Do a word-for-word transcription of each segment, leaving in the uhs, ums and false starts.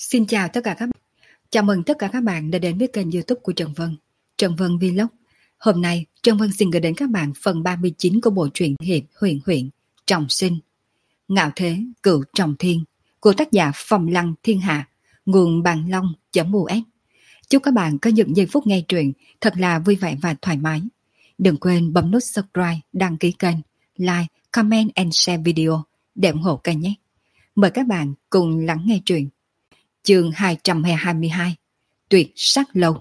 Xin chào tất cả các bạn. Chào mừng tất cả các bạn đã đến với kênh YouTube của Trần Vân, Trần Vân Vlog. Hôm nay, Trần Vân xin gửi đến các bạn phần ba mươi chín của bộ truyện hiệp huyền huyện Trọng Sinh, Ngạo Thế Cựu Trọng Thiên của tác giả Phong Lăng Thiên Hạ, nguồn Bàn Long.us. Chúc các bạn có những giây phút nghe truyện thật là vui vẻ và thoải mái. Đừng quên bấm nút subscribe, đăng ký kênh, like, comment and share video để ủng hộ kênh nhé. Mời các bạn cùng lắng nghe truyện. Chương hai trăm hai mươi hai, Tuyệt Sắc Lâu.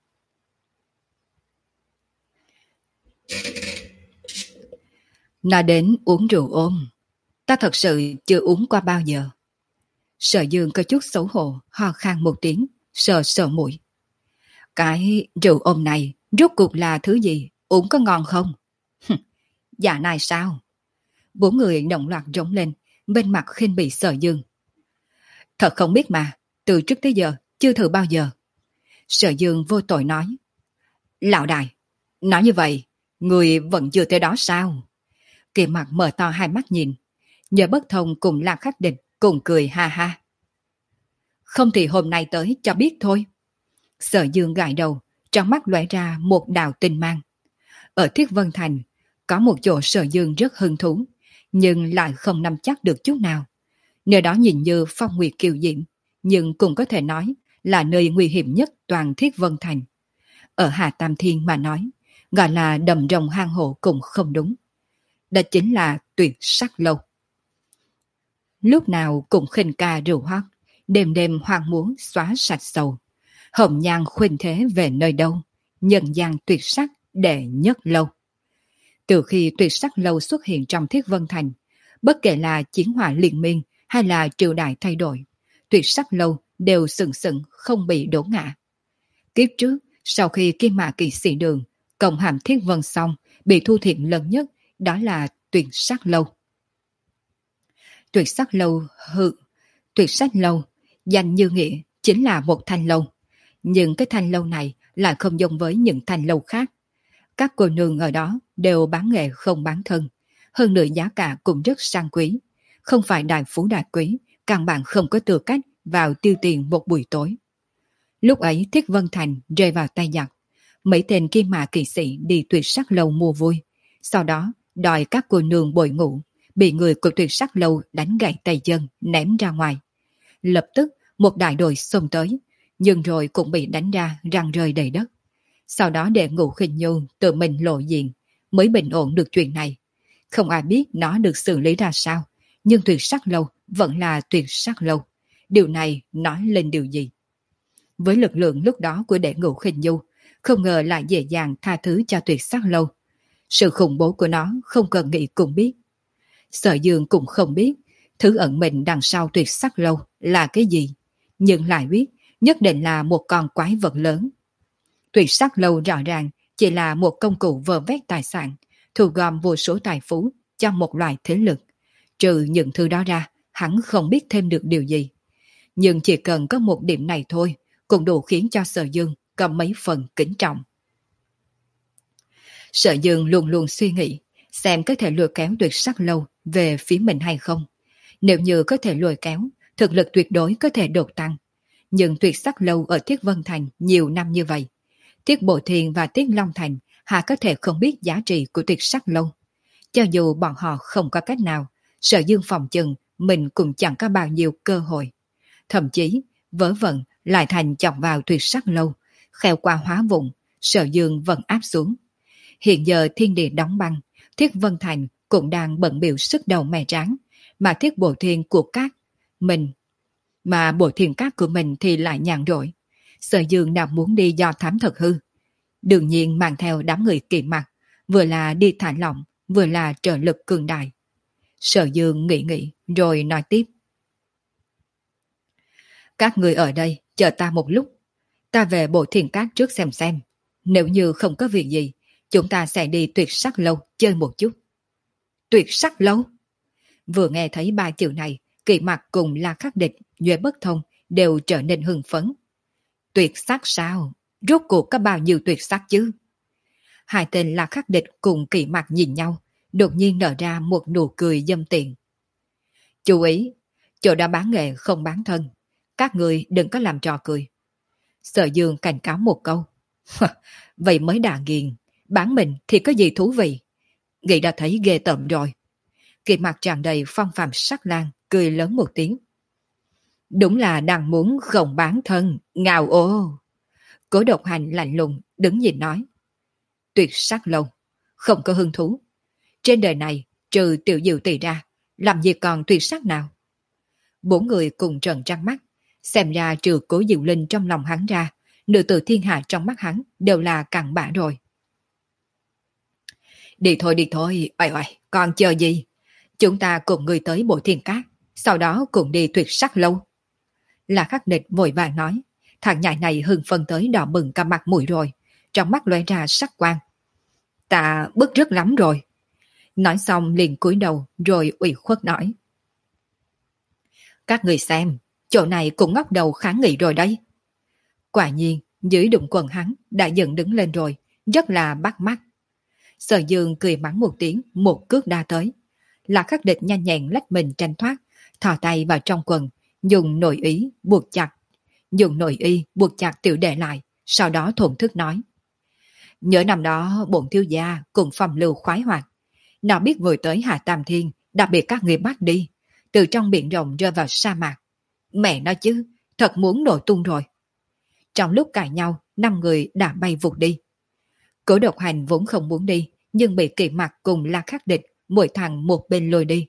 Nói đến uống rượu ôm, ta thật sự chưa uống qua bao giờ. Sở Dương có chút xấu hổ, ho khan một tiếng, sờ sờ mũi. Cái rượu ôm này rốt cuộc là thứ gì, uống có ngon không? Dạ này sao? Bốn người đồng loạt rống lên, bên mặt khinh bỉ Sở Dương. Thật không biết mà, từ trước tới giờ chưa thử bao giờ. Sở Dương vô tội nói. Lão đại, nói như vậy, người vẫn chưa tới đó sao? Kỳ Mặt mở to hai mắt nhìn, nhờ bất thông cùng La Khắc Địch cùng cười ha ha. Không thì hôm nay tới cho biết thôi. Sở Dương gãi đầu, trong mắt lóe ra một đạo tinh mang. Ở Thiết Vân Thành, có một chỗ Sở Dương rất hứng thú, nhưng lại không nắm chắc được chút nào. Nơi đó nhìn như phong nguyệt kiều diễm, nhưng cũng có thể nói là nơi nguy hiểm nhất toàn Thiết Vân Thành. Ở Hà Tam Thiên mà nói, gọi là đầm rồng hang hổ cũng không đúng. Đó chính là Tuyệt Sắc Lâu. Lúc nào cũng khinh ca rượu hoác, đêm đêm hoang muốn xóa sạch sầu. Hồng nhan khuynh thế về nơi đâu, nhân gian tuyệt sắc đệ nhất lâu. Từ khi Tuyệt Sắc Lâu xuất hiện trong Thiết Vân Thành, bất kể là chiến hỏa liên miên hay là triều đại thay đổi, Tuyệt Sắc Lâu đều sừng sững không bị đổ ngã. Kiếp trước, sau khi Kim Mã Kỵ Sĩ Đường cộng hàm Thiết Vân xong, bị thu thiệt lớn nhất đó là Tuyệt Sắc Lâu. Tuyệt Sắc Lâu hự, Tuyệt Sắc Lâu danh như nghĩa chính là một thanh lâu, nhưng cái thanh lâu này lại không giống với những thanh lâu khác. Các cô nương ở đó đều bán nghệ không bán thân, hơn nữa giá cả cũng rất sang quý, không phải đại phú đại quý, căn bản không có tư cách vào tiêu tiền một buổi tối. Lúc ấy Thiết Vân Thành rơi vào tay giặc, mấy tên Kim Mã Kỵ Sĩ đi Tuyệt Sắc Lâu mua vui, sau đó đòi các cô nương bội ngủ, bị người của Tuyệt Sắc Lâu đánh gãy tay chân ném ra ngoài. Lập tức một đại đội xông tới, nhưng rồi cũng bị đánh ra răng rơi đầy đất. Sau đó để Ngũ Khinh Nhu tự mình lộ diện, mới bình ổn được chuyện này. Không ai biết nó được xử lý ra sao, nhưng Tuyệt Sắc Lâu vẫn là Tuyệt Sắc Lâu. Điều này nói lên điều gì? Với lực lượng lúc đó của đệ Ngũ Khinh Nhu, không ngờ lại dễ dàng tha thứ cho Tuyệt Sắc Lâu. Sự khủng bố của nó không cần nghĩ cũng biết. Sở Dương cũng không biết thứ ẩn mình đằng sau Tuyệt Sắc Lâu là cái gì, nhưng lại biết nhất định là một con quái vật lớn. Tuyệt Sắc Lâu rõ ràng chỉ là một công cụ vơ vét tài sản, thu gom vô số tài phú cho một loại thế lực. Trừ những thứ đó ra, hắn không biết thêm được điều gì. Nhưng chỉ cần có một điểm này thôi, cũng đủ khiến cho Sở Dương có mấy phần kính trọng. Sở Dương luôn luôn suy nghĩ, xem có thể lôi kéo Tuyệt Sắc Lâu về phía mình hay không. Nếu như có thể lôi kéo, thực lực tuyệt đối có thể đột tăng. Nhưng Tuyệt Sắc Lâu ở Thiết Vân Thành nhiều năm như vậy, Thiết Bộ Thiên và Thiết Long Thành hà có thể không biết giá trị của Tuyệt Sắc Lâu. Cho dù bọn họ không có cách nào, Sở Dương phòng chừng mình cũng chẳng có bao nhiêu cơ hội. Thậm chí, vớ vẩn lại thành chọc vào Tuyệt Sắc Lâu, kheo qua hóa vụn, Sở Dương vẫn áp xuống. Hiện giờ thiên địa đóng băng, Thiết Vân Thành cũng đang bận biểu sức đầu mè tráng, mà Thiết Bộ Thiên của các mình, mà Bộ Thiên các của mình thì lại nhàn rỗi. Sở Dương nào muốn đi do thám thật hư. Đương nhiên mang theo đám người Kỵ Mặt, vừa là đi thả lỏng, vừa là trợ lực cường đại. Sở Dương nghĩ nghĩ rồi nói tiếp. Các người ở đây chờ ta một lúc, ta về Bộ Thiên các trước xem xem. Nếu như không có việc gì, chúng ta sẽ đi Tuyệt Sắc Lâu chơi một chút. Tuyệt Sắc Lâu? Vừa nghe thấy ba chữ này, Kỵ Mặt cùng La Khắc Địch, Nhuệ Bất Thông đều trở nên hưng phấn. Tuyệt sắc sao? Rốt cuộc có bao nhiêu tuyệt sắc chứ? Hai tên La Khắc Địch cùng Kỵ Mặt nhìn nhau, đột nhiên nở ra một nụ cười dâm tiện. Chú ý, chỗ đã bán nghệ không bán thân. các người đừng có làm trò cười. Sở Dương cảnh cáo một câu. Vậy mới đà nghiền, bán mình thì có gì thú vị. Nghĩ đã thấy ghê tởm rồi. Kỳ mặt tràn đầy phong phạm sắc lang, cười lớn một tiếng. Đúng là đang muốn gồng bán thân, ngào ô. Cố Độc Hành lạnh lùng, đứng nhìn nói. Tuyệt sắc lâu, không có hứng thú. Trên đời này, trừ Tiểu Diệu Tỷ ra, làm gì còn tuyệt sắc nào? Bốn người cùng trợn trắng mắt, xem ra trừ Cố Diệu Linh trong lòng hắn ra, nữ tử thiên hạ trong mắt hắn đều là cặn bã rồi. Đi thôi đi thôi, oai oai, còn chờ gì? Chúng ta cùng người tới Bộ Thiên Cát, sau đó cùng đi tuyệt sắc lâu. Là Khắc Địch vội vàng nói, thằng nhãi này hưng phân tới đỏ bừng cả mặt mũi rồi, trong mắt lóe ra sắc quang. Ta bức rất lắm rồi. Nói xong liền cúi đầu rồi ủy khuất nói. Các người xem, chỗ này cũng ngóc đầu kháng nghị rồi đấy. Quả nhiên, dưới đụng quần hắn đã dựng đứng lên rồi, rất là bắt mắt. Sở Dương cười mắng một tiếng, một cước đa tới. Là Khắc Địch nhanh nhẹn lách mình tranh thoát, thò tay vào trong quần, dùng nội ý buộc chặt, dùng nội y buộc chặt tiểu đệ lại, sau đó thổn thức nói. Nhớ năm đó bổn thiếu gia cùng phong lưu khoái hoạt, nào biết người tới Hạ Tam Thiên đã bị các người bắt đi, từ trong biển rộng rơi vào sa mạc. Mẹ nói chứ, thật muốn nổ tung rồi. Trong lúc cãi nhau, năm người đã bay vụt đi. Cố Độc Hành vốn không muốn đi, nhưng bị Kỵ Mặc cùng La Khắc Địch mỗi thằng một bên lôi đi.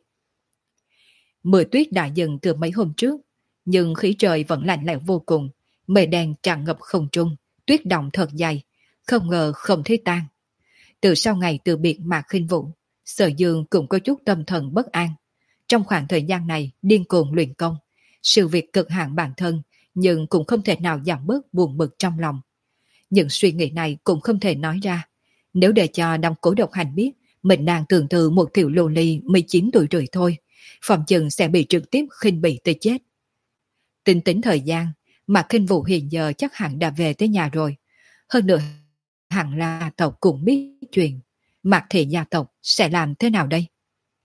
Mưa tuyết đã dừng từ mấy hôm trước, nhưng khí trời vẫn lạnh lẽo vô cùng, mây đen tràn ngập không trung, tuyết động thật dày, không ngờ không thấy tan. Từ sau ngày từ biệt Mạc Khinh Vũ, Sở Dương cũng có chút tâm thần bất an. Trong khoảng thời gian này điên cuồng luyện công, sự việc cực hạn bản thân, nhưng cũng không thể nào giảm bớt buồn bực trong lòng. Những suy nghĩ này cũng không thể nói ra. Nếu để cho Đông Cố Độc Hành biết mình đang tưởng từ một tiểu lô ly mười chín tuổi rưỡi thôi, phòng chừng sẽ bị trực tiếp khinh bỉ tới chết. Tính tính thời gian, mà Khinh Vũ hiện giờ chắc hẳn đã về tới nhà rồi. Hơn nữa, hẳn là gia tộc cũng biết chuyện. Mạc thị gia tộc sẽ làm thế nào đây?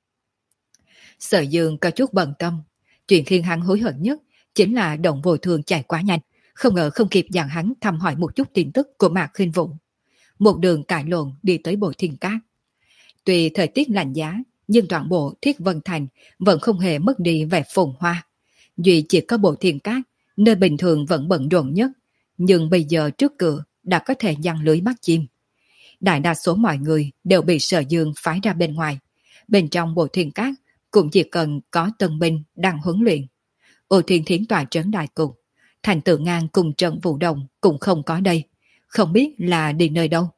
Sở Dương có chút bận tâm. Chuyện khiến hắn hối hận nhất chính là động vội thường chạy quá nhanh, không ngờ không kịp dặn hắn thăm hỏi một chút tin tức của Mạc Khinh Vũ. Một đường cãi lộn đi tới Bộ Thiên Cát. Tuy thời tiết lạnh giá, nhưng toàn bộ Thiết Vân Thành vẫn không hề mất đi vẻ phồn hoa. Duy chỉ có Bộ Thiên Cát, nơi bình thường vẫn bận rộn nhất, nhưng bây giờ trước cửa đã có thể giăng lưới bắt chim. Đại đa số mọi người đều bị Sở Dương phái ra bên ngoài. Bên trong Bộ Thiên Cát cũng chỉ cần có tân binh đang huấn luyện. Ô Thiên Thiến tòa trấn đại cục, Thành Tự Ngang cùng Trần Vũ Đồng cũng không có đây, không biết là đi nơi đâu.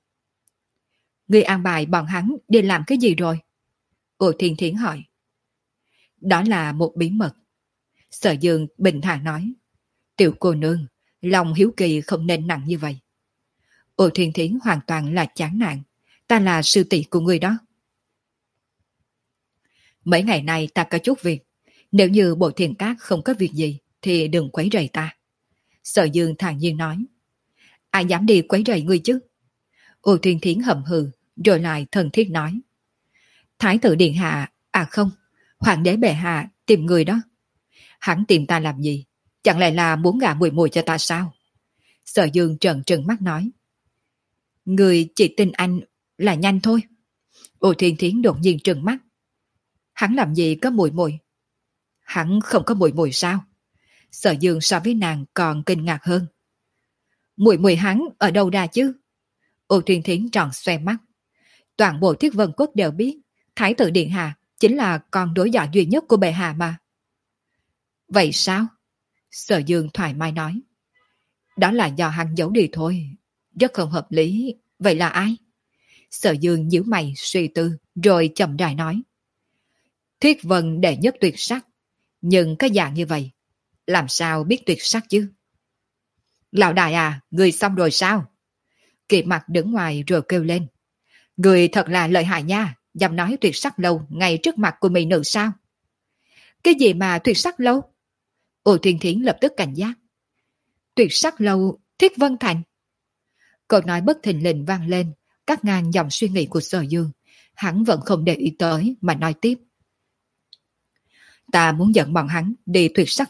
Người an bài bọn hắn đi làm cái gì rồi? Ô Thiên Thiến hỏi. Đó là một bí mật. Sở Dương bình thản nói. Tiểu cô nương, lòng hiếu kỳ không nên nặng như vậy. Ô Thiên Thiến hoàn toàn là chán nản. Ta là sư tỷ của người đó. Mấy ngày nay ta có chút việc. Nếu như Bộ Thiên Cát không có việc gì thì đừng quấy rầy ta. Sở Dương thản nhiên nói. Ai dám đi quấy rầy ngươi chứ? Ô Thiên Thiến hậm hừ rồi lại thân thiết nói. Thái tử điện hạ, à không, hoàng đế bệ hạ tìm người đó. Hắn tìm ta làm gì? Chẳng lẽ là muốn gả mùi mùi cho ta sao? Sở Dương trợn trừng mắt nói. Người chỉ tin anh là nhanh thôi. Ô Thiên Thiến đột nhiên trừng mắt. Hắn làm gì có mùi mùi? Hắn không có mùi mùi sao? Sở Dương so với nàng còn kinh ngạc hơn. Mùi mùi hắn ở đâu ra chứ? Ô Thiên Thiến tròn xoe mắt. Toàn bộ Thiết Vân Quốc đều biết Thái tử điện hạ chính là con đối giỏi duy nhất của bệ hạ mà. Vậy sao? Sở Dương thoải mái nói. Đó là do hắn giấu đi thôi. Rất không hợp lý. Vậy là ai? Sở Dương nhíu mày suy tư rồi chậm rãi nói. Thiết Vân đệ nhất tuyệt sắc. Nhưng cái dạng như vậy làm sao biết tuyệt sắc chứ? Lão đại à, người xong rồi sao? Kỵ Mặc đứng ngoài rồi kêu lên. Người thật là lợi hại nha, dám nói tuyệt sắc lâu ngay trước mặt của mỹ nữ sao? Cái gì mà tuyệt sắc lâu? Ô Thiên Thiến lập tức cảnh giác. Tuyệt sắc lâu, Thiết Vân Thành. Câu nói bất thình lình vang lên, cắt ngang dòng suy nghĩ của Sở Dương. Hắn vẫn không để ý tới mà nói tiếp. Ta muốn dẫn bọn hắn đi tuyệt sắc lâu,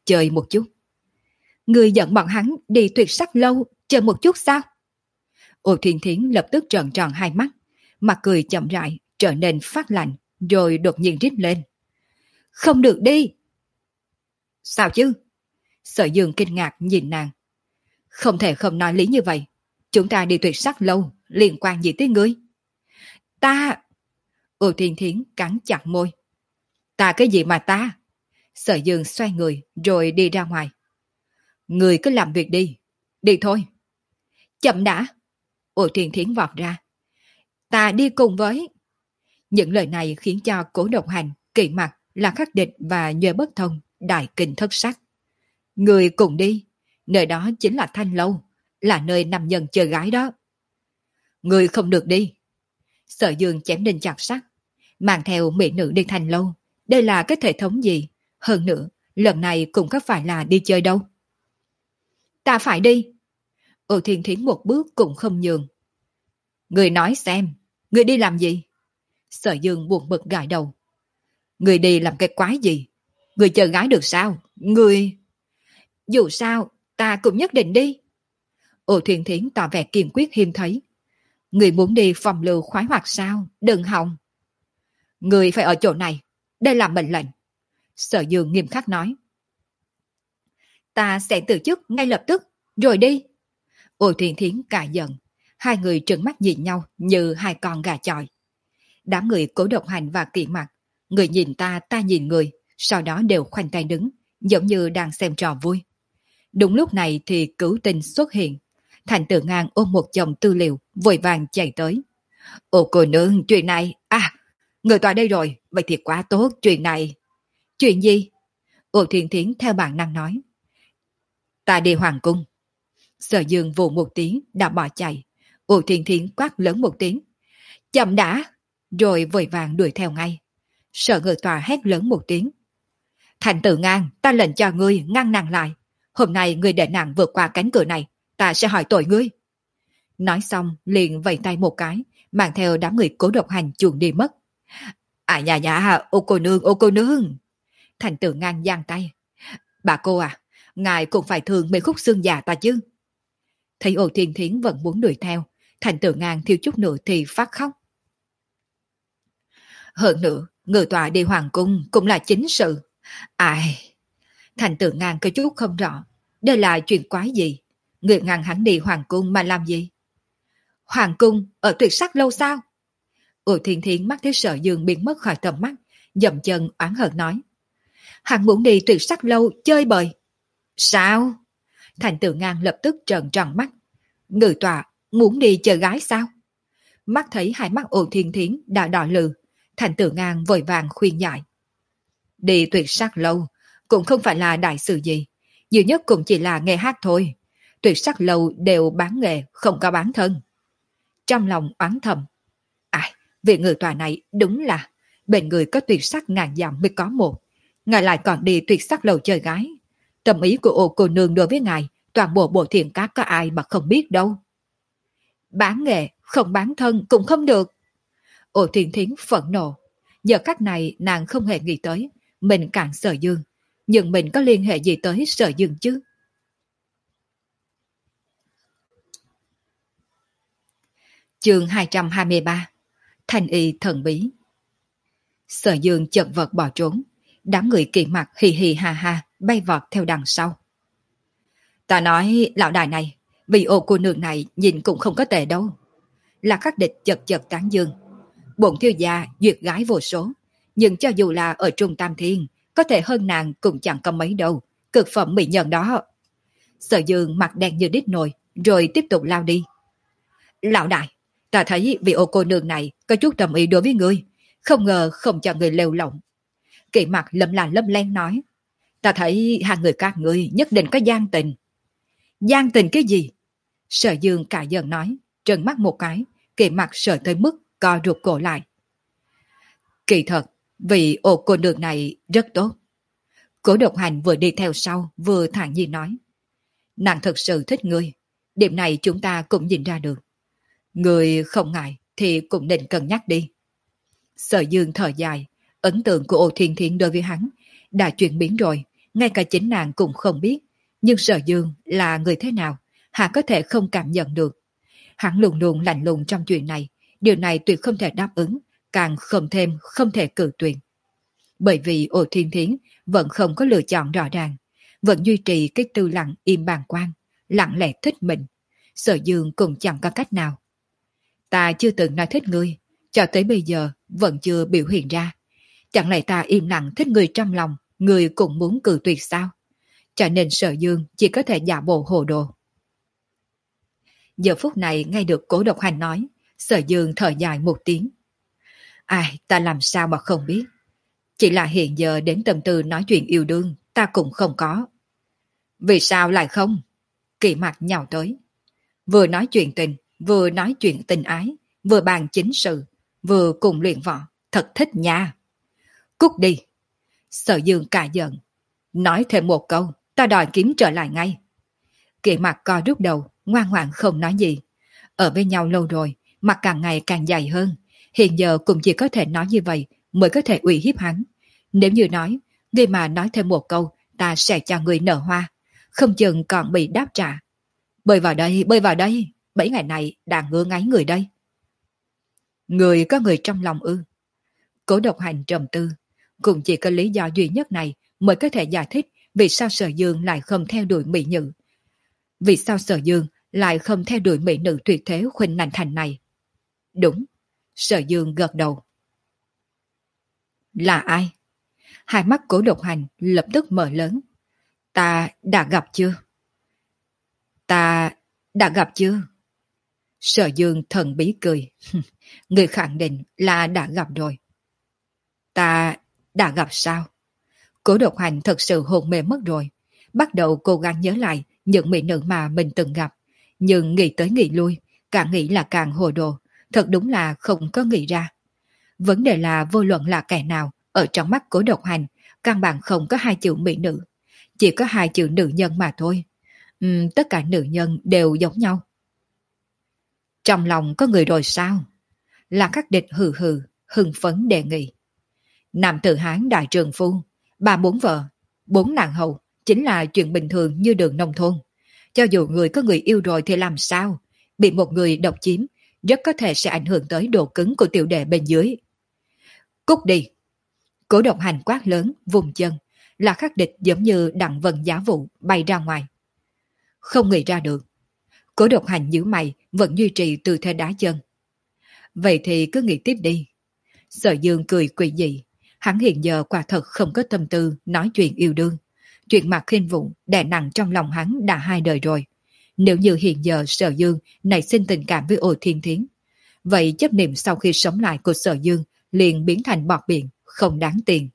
chơi một chút. Người dẫn bọn hắn đi tuyệt sắc lâu chơi một chút sao? Ô Thiên Thiến lập tức trợn tròn hai mắt, mặt cười chậm rãi trở nên phát lạnh, rồi đột nhiên rít lên. Không được đi! Sao chứ? Sở Dương kinh ngạc nhìn nàng. Không thể không nói lý như vậy. Chúng ta đi tuyệt sắc lâu, liên quan gì tới ngươi? Ta... Ô Thiên Thiến cắn chặt môi. Ta cái gì mà ta? Sở Dương xoay người rồi đi ra ngoài. Người cứ làm việc đi. Đi thôi. Chậm đã. Ô Thiên Thiến vọt ra. Ta đi cùng với... Những lời này khiến cho Cố Độc Hành, Kỵ Mặc, La Khắc Địch và Nhuệ Bất Thông đại kinh thất sắc. Người cùng đi. Nơi đó chính là Thanh Lâu, là nơi nam nhân chơi gái đó. Người không được đi. Sở Dương chém đinh chặt sắt, mang theo mỹ nữ đi Thanh Lâu. Đây là cái hệ thống gì? Hơn nữa, lần này cũng có phải là đi chơi đâu. Ta phải đi. Ô Thiên Thiến một bước cũng không nhường. Người nói xem, người đi làm gì? Sở Dương buồn bực gãi đầu. Người đi làm cái quái gì? Người chờ gái được sao? Người... Dù sao, ta cũng nhất định đi. Ô Thiên Thiến tỏ vẻ kiên quyết hiếm thấy. Người muốn đi phòng lưu khoái hoạt sao? Đừng hòng. Người phải ở chỗ này. Đây là mệnh lệnh. Sở Dương nghiêm khắc nói. Ta sẽ từ chức ngay lập tức, rồi đi. Ô Thiên Thiến cả giận. Hai người trừng mắt nhìn nhau như hai con gà chọi. Đám người Cố Độc Hành và Kỵ Mặc, người nhìn ta, ta nhìn người, sau đó đều khoanh tay đứng, giống như đang xem trò vui. Đúng lúc này thì Cửu Tinh xuất hiện. Thành Tử Ngang ôm một chồng tư liệu, vội vàng chạy tới. Ô cô nương, chuyện này... À, người tòa đây rồi, vậy thì quá tốt, chuyện này... Chuyện gì? Ô Thiên Thiến theo bản năng nói. Ta đi hoàng cung. Sở Dương vù một tiếng đã bỏ chạy. Ô Thiên Thiến quát lớn một tiếng. Chậm đã! Rồi vội vàng đuổi theo ngay. Sở Ngự Tòa hét lớn một tiếng. Thành Tử Ngang, ta lệnh cho ngươi ngăn nàng lại. Hôm nay ngươi để nàng vượt qua cánh cửa này, ta sẽ hỏi tội ngươi. Nói xong liền vẫy tay một cái, mang theo đám người Cố Độc Hành chuồn đi mất. À nhà nhà, ô cô nương, ô cô nương. Thành Tử Ngang giang tay. Bà cô à, ngài cũng phải thương mấy khúc xương già ta chứ. Thấy Ô Thiên Thiến vẫn muốn đuổi theo, Thành Tử Ngang thiếu chút nữa thì phát khóc. Hơn nữa, Ngự Tòa đi hoàng cung cũng là chính sự. Ai... Thành Tử Ngang có chút không rõ. Đây là chuyện quái gì? Người ngăn hắn đi hoàng cung mà làm gì? Hoàng cung ở tuyệt sắc lâu sao? Ô Thiên Thiến mắt thấy Sở Dương biến mất khỏi tầm mắt, dậm chân oán hận nói. Hắn muốn đi tuyệt sắc lâu chơi bời. Sao? Thành Tử Ngang lập tức trợn tròn mắt. Ngự Tòa muốn đi chơi gái sao? Mắt thấy hai mắt Ô Thiên Thiến đã đỏ lừ, Thành Tử Ngang vội vàng khuyên giải. Đi tuyệt sắc lâu cũng không phải là đại sự gì, nhiều nhất cũng chỉ là nghe hát thôi. Tuyệt sắc lâu đều bán nghề, không có bán thân. Trong lòng oán thầm. À, vị Ngự Tòa này đúng là bên người có tuyệt sắc ngàn dặm mới có một. Ngài lại còn đi tuyệt sắc lầu chơi gái. Tâm ý của Ô cô nương đối với ngài, toàn bộ bộ thiền cát có ai mà không biết đâu. Bán nghề, không bán thân cũng không được. Ô Thiên Thiến phẫn nộ. Giờ cách này nàng không hề nghĩ tới mình cản Sở Dương, nhưng mình có liên hệ gì tới Sở Dương chứ? Chương hai trăm hai mươi ba. Thanh y thần bí. Sở Dương chật vật bỏ trốn, đám người Kỵ Mặc hì hì ha ha bay vọt theo đằng sau. Ta nói lão đại này, vì Ô cô nương này nhìn cũng không có tệ đâu. Là Khắc Địch chật chật tán dương. Bổn thiếu gia duyệt gái vô số, nhưng cho dù là ở Trung Tam Thiên, có thể hơn nàng cũng chẳng có mấy đâu, cực phẩm mỹ nhân đó. Sở Dương mặt đen như đít nồi, rồi tiếp tục lao đi. Lão đại, ta thấy vị Ô cô nương này có chút tâm ý đối với ngươi, không ngờ không cho người lêu lỏng. Kỵ Mặc lâm là lâm len nói. Ta thấy hai người các ngươi nhất định có gian tình. Gian tình cái gì? Sở Dương cả giận nói, trợn mắt một cái, Kỵ Mặc sợ tới mức co ruột cổ lại. Kỳ thật, vị Ô cô nương này rất tốt. Cố Độc Hành vừa đi theo sau, vừa thản nhiên nói. Nàng thật sự thích ngươi, điểm này chúng ta cũng nhìn ra được. Ngươi không ngại thì cũng định cân nhắc đi. Sở Dương thở dài, ấn tượng của Ô Thiên Thiến đối với hắn đã chuyển biến rồi, ngay cả chính nàng cũng không biết, nhưng Sở Dương là người thế nào, hạ có thể không cảm nhận được. Hắn luôn luôn lạnh lùng trong chuyện này, điều này tuyệt không thể đáp ứng, càng không thêm không thể cự tuyệt. Bởi vì Ô Thiên Thiến vẫn không có lựa chọn rõ ràng, vẫn duy trì cái tư lặng im bàng quan, lặng lẽ thích mình. Sở Dương cũng chẳng có cách nào. Ta chưa từng nói thích ngươi, cho tới bây giờ vẫn chưa biểu hiện ra. Chẳng lẽ ta im lặng thích người trong lòng, người cũng muốn cự tuyệt sao? Cho nên Sở Dương chỉ có thể giả bộ hồ đồ. Giờ phút này nghe được Cố Độc Hành nói, Sở Dương thở dài một tiếng. Ai, ta làm sao mà không biết. Chỉ là hiện giờ đến tâm tư nói chuyện yêu đương, ta cũng không có. Vì sao lại không? Kỳ mặt nhào tới. Vừa nói chuyện tình, vừa nói chuyện tình ái, vừa bàn chính sự, vừa cùng luyện võ, thật thích nha. Cút đi. Sở Dương cả giận. Nói thêm một câu, ta đòi kiếm trở lại ngay. Kỳ mặt co rút đầu, ngoan ngoãn không nói gì. Ở bên nhau lâu rồi, mặt càng ngày càng dày hơn. Hiện giờ cũng chỉ có thể nói như vậy mới có thể uy hiếp hắn. Nếu như nói, ngươi mà nói thêm một câu, ta sẽ cho người nở hoa. Không chừng còn bị đáp trả. Bơi vào đây, bơi vào đây. Bảy ngày này đang ngứa ngáy người đây. Người có người trong lòng ư? Cố Độc Hành trầm tư. Cũng chỉ có lý do duy nhất này mới có thể giải thích vì sao Sở Dương lại không theo đuổi mỹ nữ. Vì sao Sở Dương lại không theo đuổi mỹ nữ tuyệt thế Khuynh Nành Thành này? Đúng. Sở Dương gật đầu. Là ai? Hai mắt Cố Độc Hành lập tức mở lớn. Ta đã gặp chưa? Ta đã gặp chưa? Sở Dương thần bí cười. Người khẳng định là đã gặp rồi. Ta đã gặp sao? Cố Độc Hành thật sự hồn mê mất rồi. Bắt đầu cố gắng nhớ lại những mỹ nữ mà mình từng gặp. Nhưng nghĩ tới nghĩ lui, càng nghĩ là càng hồ đồ. Thật đúng là không có nghĩ ra. Vấn đề là vô luận là kẻ nào, ở trong mắt Cố Độc Hành, căn bản không có hai chữ mỹ nữ. Chỉ có hai chữ nữ nhân mà thôi. Uhm, tất cả nữ nhân đều giống nhau. Trong lòng có người rồi sao? Là Khắc Địch hừ hừ, hưng phấn đề nghị. Nam tử Hán đại trường phu, ba bốn vợ, bốn nàng hầu, chính là chuyện bình thường như đường nông thôn. Cho dù người có người yêu rồi thì làm sao? Bị một người độc chiếm, rất có thể sẽ ảnh hưởng tới độ cứng của tiểu đệ bên dưới. Cút đi! Cố Độc Hành quát lớn, vùng chân, là Khắc Địch giống như đặng vần giá vụ bay ra ngoài. Không nghĩ ra được. Cố Độc Hành nhíu mày vẫn duy trì tư thế đá chân. Vậy thì cứ nghĩ tiếp đi. Sở Dương cười quỷ dị. Hắn hiện giờ quả thật không có tâm tư nói chuyện yêu đương. Chuyện Mạc Khinh Vũ đè nặng trong lòng hắn đã hai đời rồi. Nếu như hiện giờ Sở Dương nảy sinh tình cảm với Ô Thiên Thiến, vậy chấp niệm sau khi sống lại của Sở Dương liền biến thành bọt biển, không đáng tiền.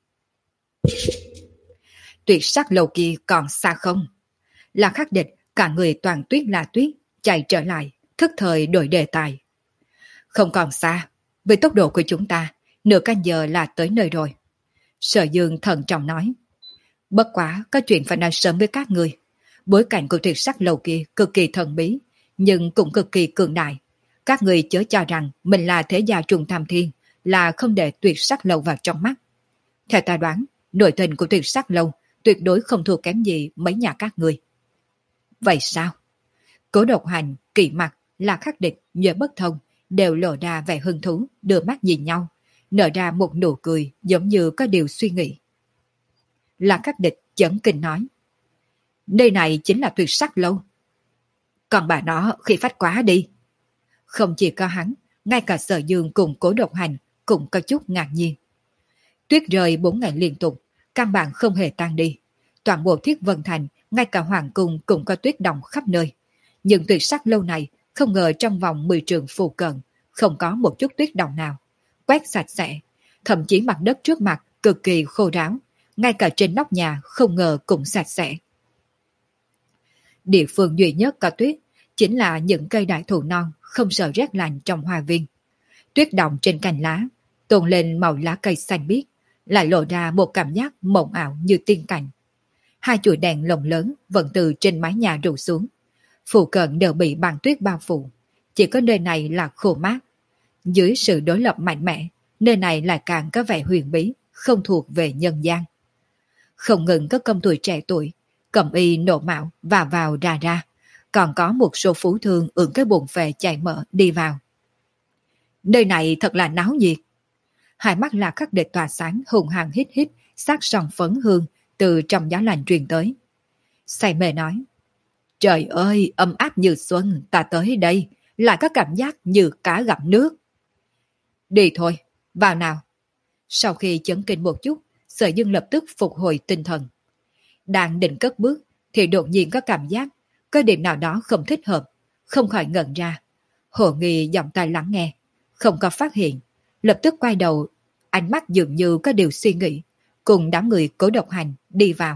Tuyệt sắc lầu kia còn xa không? Là Khắc Địch, cả người toàn tuyết là tuyết, chạy trở lại, thức thời đổi đề tài. Không còn xa, với tốc độ của chúng ta, nửa canh giờ là tới nơi rồi. Sở Dương thận trọng nói. Bất quá, có chuyện phải nói sớm với các người. Bối cảnh của tuyệt sắc lầu kia cực kỳ thần bí, nhưng cũng cực kỳ cường đại. Các người chớ cho rằng mình là thế gia trùng tham thiên, là không để tuyệt sắc lầu vào trong mắt. Theo ta đoán, nội tình của tuyệt sắc lầu tuyệt đối không thua kém gì mấy nhà các người. Vậy sao? Cố Độc Hành, Kỳ Mặt, là Khắc Địch, Nhớ Bất Thông đều lộ ra vẻ hứng thú, đưa mắt nhìn nhau, nở ra một nụ cười giống như có điều suy nghĩ. Là Khắc Địch chấn kinh nói. Nơi này chính là tuyệt sắc lâu. Còn bà nó khi phách quá đi. Không chỉ có hắn, ngay cả Sở Dương cùng Cố Độc Hành cũng có chút ngạc nhiên. Tuyết rơi bốn ngày liên tục, căn bản không hề tan đi. Toàn bộ Thiết Vân Thành, ngay cả hoàng cung cũng có tuyết động khắp nơi. Nhưng tuyệt sắc lâu này không ngờ trong vòng mười trường phù cận không có một chút tuyết động nào. Quét sạch sẽ, thậm chí mặt đất trước mặt cực kỳ khô ráo, ngay cả trên nóc nhà không ngờ cũng sạch sẽ. Địa phương duy nhất có tuyết chính là những cây đại thụ non không sợ rét lạnh trong hoa viên. Tuyết động trên cành lá, tôn lên màu lá cây xanh biếc, lại lộ ra một cảm giác mộng ảo như tiên cảnh. Hai chuỗi đèn lồng lớn vẫn từ trên mái nhà rủ xuống. Phụ cận đều bị băng tuyết bao phủ. Chỉ có nơi này là khô mát. Dưới sự đối lập mạnh mẽ, nơi này lại càng có vẻ huyền bí, không thuộc về nhân gian. Không ngừng có công tuổi trẻ tuổi, cầm y nộ mạo vào vào ra ra, còn có một số phú thương ưỡn cái bụng phệ chạy mở đi vào. Nơi này thật là náo nhiệt. Hai mắt là khắc địch tỏa sáng hùng hằng hít hít, sắc son phấn hương từ trong gió lạnh truyền tới. Say mê nói, trời ơi, ấm áp như xuân, ta tới đây, lại có cảm giác như cá gặp nước. Đi thôi, vào nào. Sau khi chấn kinh một chút, Sở Dương lập tức phục hồi tinh thần. Đang định cất bước, thì đột nhiên có cảm giác, có điểm nào đó không thích hợp, không khỏi ngẩn ra. Hồ Nghi giọng tai lắng nghe, không có phát hiện, lập tức quay đầu, ánh mắt dường như có điều suy nghĩ, cùng đám người Cố Độc Hành đi vào.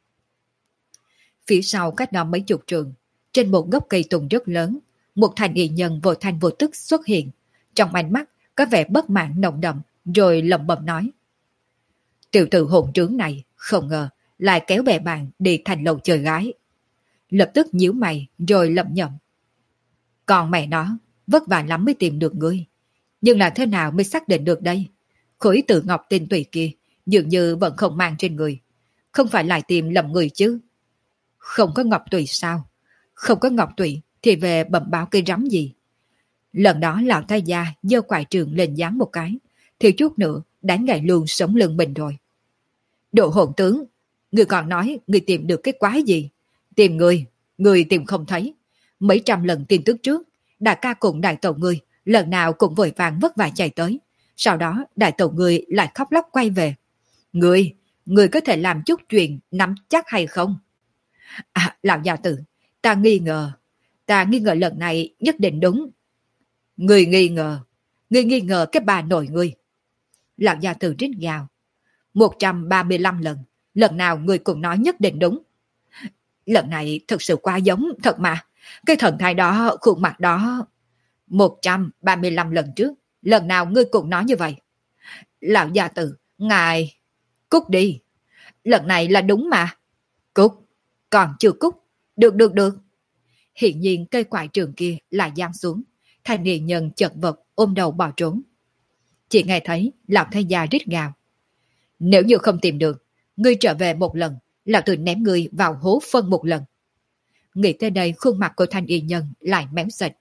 Phía sau cách đó mấy chục trường, trên một gốc cây tùng rất lớn, một thành y nhân vô thanh vô tức xuất hiện, trong ánh mắt có vẻ bất mãn nồng đậm, rồi lẩm bẩm nói. Tiểu tử hồn trướng này, không ngờ, lại kéo bè bạn đi thành lầu chơi gái. Lập tức nhíu mày, rồi lẩm nhẩm. Còn mẹ nó, vất vả lắm mới tìm được ngươi. Nhưng là thế nào mới xác định được đây? Khối tử ngọc tinh tùy kia, dường như vẫn không mang trên người. Không phải lại tìm lầm người chứ? Không có ngọc tùy sao? Không có ngọc tùy thì về bẩm báo cây rắm gì? Lần đó lão thái gia giơ quải trường lên giáng một cái, thì chút nữa đánh gãy luôn sống lưng mình rồi. Độ hồn tướng, người còn nói người tìm được cái quái gì? Tìm người, người tìm không thấy. Mấy trăm lần tin tức trước, đại ca cùng đại tẩu người lần nào cũng vội vàng vất vả chạy tới. Sau đó đại tẩu người lại khóc lóc quay về. Người, người có thể làm chút chuyện nắm chắc hay không? À, lão gia tử, ta nghi ngờ. Ta nghi ngờ lần này nhất định đúng. Người nghi ngờ. Người nghi ngờ cái bà nội người. Lão gia tử rít gào. một trăm ba mươi lăm lần. Lần nào người cũng nói nhất định đúng. Lần này thực sự quá giống thật mà. Cái thần thái đó, khuôn mặt đó. một trăm ba mươi lăm lần trước. Lần nào ngươi cũng nói như vậy. Lão gia tử, ngài... Cút đi. Lần này là đúng mà. Cút. Còn chưa cút. Được được được. Hiện nhiên cây quải trường kia lại giáng xuống. Thanh niên nhân chật vật ôm đầu bỏ trốn. Chỉ nghe thấy lão thái gia rít gào. Nếu như không tìm được, ngươi trở về một lần, lão tử ném ngươi vào hố phân một lần. Nghĩ tới đây khuôn mặt của thanh y nhân lại méo sệt.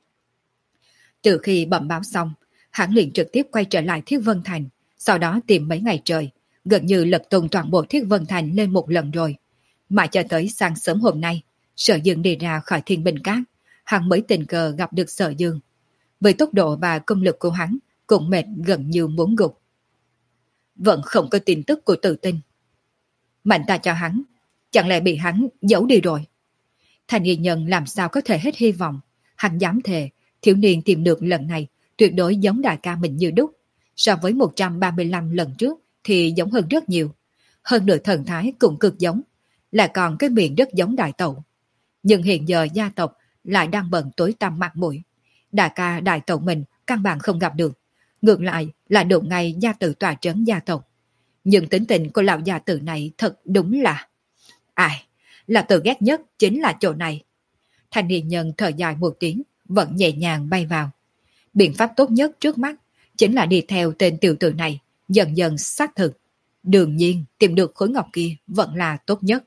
Từ khi bẩm báo xong, hắn liền trực tiếp quay trở lại Thiết Vân Thành, sau đó tìm mấy ngày trời, gần như lật tung toàn bộ Thiết Vân Thành lên một lần rồi. Mà cho tới sáng sớm hôm nay, Sở Dương đi ra khỏi Thiên Bình Cát, hắn mới tình cờ gặp được Sở Dương. Với tốc độ và công lực của hắn, cũng mệt gần như muốn gục. Vẫn không có tin tức của Tự Tinh. Mạnh ta cho hắn, chẳng lẽ bị hắn giấu đi rồi? Thành y nhân làm sao có thể hết hy vọng. Hắn dám thề, thiếu niên tìm được lần này tuyệt đối giống đại ca mình như đúc. So với một trăm ba mươi lăm lần trước thì giống hơn rất nhiều. Hơn nữa thần thái cũng cực giống, lại còn cái miệng rất giống đại tẩu. Nhưng hiện giờ gia tộc lại đang bận tối tăm mặt mũi. Đại ca đại tẩu mình căn bản không gặp được. Ngược lại là đụng ngay gia tử tòa trấn gia tộc. Nhưng tính tình của lão gia tử này thật đúng là... Ai, là tự ghét nhất chính là chỗ này. Thanh niên nhân thở dài một tiếng, vẫn nhẹ nhàng bay vào. Biện pháp tốt nhất trước mắt chính là đi theo tên tiểu tử này, dần dần xác thực. Đương nhiên tìm được khối ngọc kia vẫn là tốt nhất.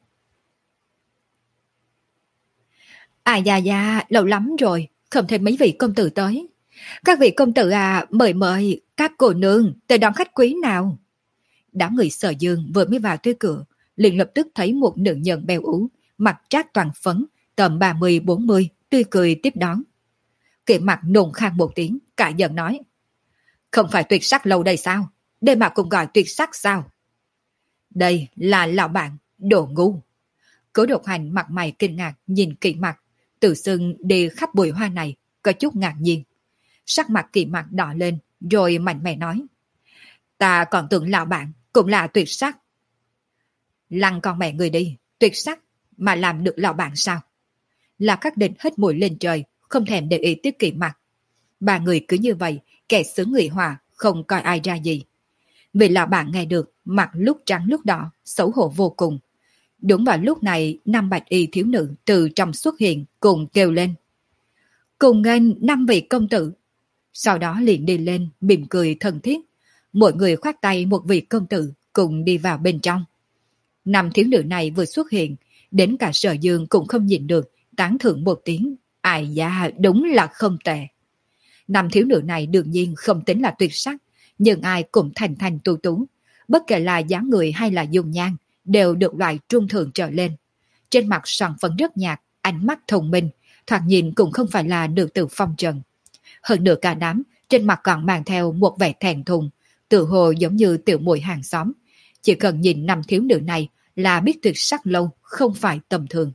À da da, lâu lắm rồi, không thấy mấy vị công tử tới. Các vị công tử à, mời mời, các cô nương tới đón khách quý nào. Đám người Sở Dương vừa mới vào tới cửa, liền lập tức thấy một nữ nhân bèo ú, mặt trát toàn phấn, tầm ba mươi bốn mươi, tươi cười tiếp đón. Kệ mặt nôn khan một tiếng, cả giận nói. Không phải tuyệt sắc lâu đây sao? Đây mà cũng gọi tuyệt sắc sao? Đây là lão bạn, đồ ngu. Cố Độc Hành mặt mày kinh ngạc nhìn kỹ mặt, tự xưng đi khắp bụi hoa này, có chút ngạc nhiên. Sắc mặt kỳ mặt đỏ lên, rồi mạnh mẽ nói. Ta còn tưởng lão bạn cũng là tuyệt sắc. Lăng con mẹ người đi, tuyệt sắc mà làm được lão bạn sao? Là các định hết mũi lên trời, không thèm để ý tiếp kỹ mặt. Ba người cứ như vậy, kẻ xứ người hòa, không coi ai ra gì. Vì lão bạn nghe được, mặt lúc trắng lúc đỏ, xấu hổ vô cùng. Đúng vào lúc này, năm bạch y thiếu nữ từ trong xuất hiện, cùng kêu lên. Cùng nghênh năm vị công tử. Sau đó liền đi lên, mỉm cười thân thiết. Mỗi người khoát tay một vị công tử, cùng đi vào bên trong. Năm thiếu nữ này vừa xuất hiện, đến cả Sở Dương cũng không nhìn được, tán thưởng một tiếng. Ai da, đúng là không tệ. Năm thiếu nữ này đương nhiên không tính là tuyệt sắc, nhưng ai cũng thành thành tu tú. Bất kể là dáng người hay là dung nhan, đều được loại trung thượng trở lên. Trên mặt son phấn rất nhạt, ánh mắt thông minh, thoạt nhìn cũng không phải là nữ tử phong trần. Hơn nữa cả đám, trên mặt còn mang theo một vẻ thẹn thùng, tự hồ giống như tiểu muội hàng xóm. Chỉ cần nhìn năm thiếu nữ này là biết tuyệt sắc lâu, không phải tầm thường.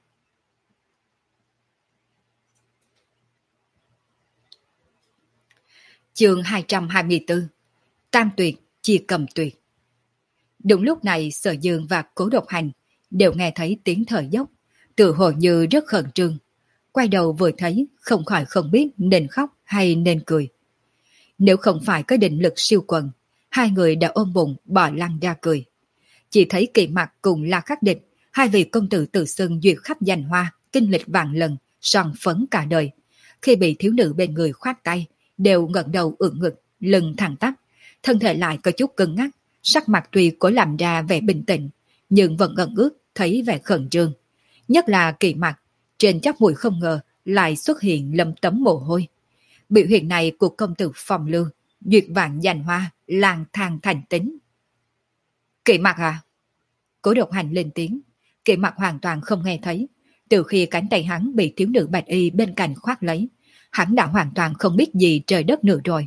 Chương hai trăm hai mươi tư. Tam tuyệt, chia cầm tuyệt. Đúng lúc này Sở Dương và Cố Độc Hành đều nghe thấy tiếng thở dốc, tự hồ như rất khẩn trương. Quay đầu vừa thấy, không khỏi không biết nên khóc hay nên cười. Nếu không phải có định lực siêu quần, hai người đã ôm bụng bỏ lăn ra cười. Chỉ thấy Kỳ Mặc cùng La Khắc Địch, hai vị công tử tự xưng duyệt khắp danh hoa, kinh lịch vạn lần, son phấn cả đời. Khi bị thiếu nữ bên người khoát tay, đều ngẩng đầu ưỡn ngực, lưng thẳng tắp, thân thể lại có chút cứng ngắc, sắc mặt tuy cố làm ra vẻ bình tĩnh, nhưng vẫn ẩn ước thấy vẻ khẩn trương. Nhất là Kỳ Mặc, trên chóp mũi không ngờ lại xuất hiện lấm tấm mồ hôi. Biểu hiện này của công tử phong lưu, duyệt vạn danh hoa, lang thang thành tính. Kỳ Mặc à? Cố Độc Hành lên tiếng. Kỳ Mặc hoàn toàn không nghe thấy. Từ khi cánh tay hắn bị thiếu nữ bạch y bên cạnh khoác lấy, hắn đã hoàn toàn không biết gì trời đất nữa rồi.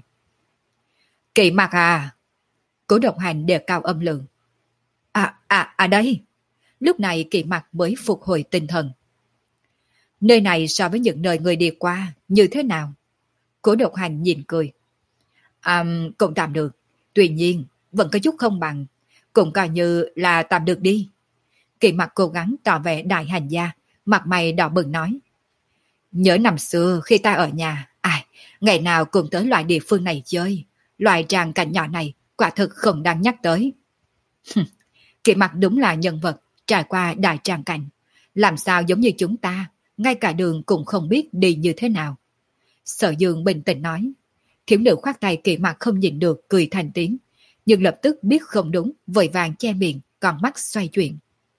Kỳ Mặc à? Cố Độc Hành đề cao âm lượng. À, à, à đây. Lúc này Kỳ Mặc mới phục hồi tinh thần. Nơi này so với những nơi người đi qua, như thế nào? Cố Độc Hành nhìn cười. À, cũng tạm được. Tuy nhiên, vẫn có chút không bằng. Cũng coi như là tạm được đi. Kỳ Mặc cố gắng tỏ vẻ đại hành gia, mặt mày đỏ bừng nói. Nhớ năm xưa khi ta ở nhà, ai, ngày nào cũng tới loại địa phương này chơi. Loại tràng cảnh nhỏ này, quả thực không đáng nhắc tới. Kỳ Mặc đúng là nhân vật, trải qua đại tràng cảnh. Làm sao giống như chúng ta, ngay cả đường cũng không biết đi như thế nào. Sở Dương bình tĩnh nói. Thiếu nữ khoác tay Kỳ Mặc không nhìn được cười thành tiếng, nhưng lập tức biết không đúng, vội vàng che miệng, con mắt xoay chuyển.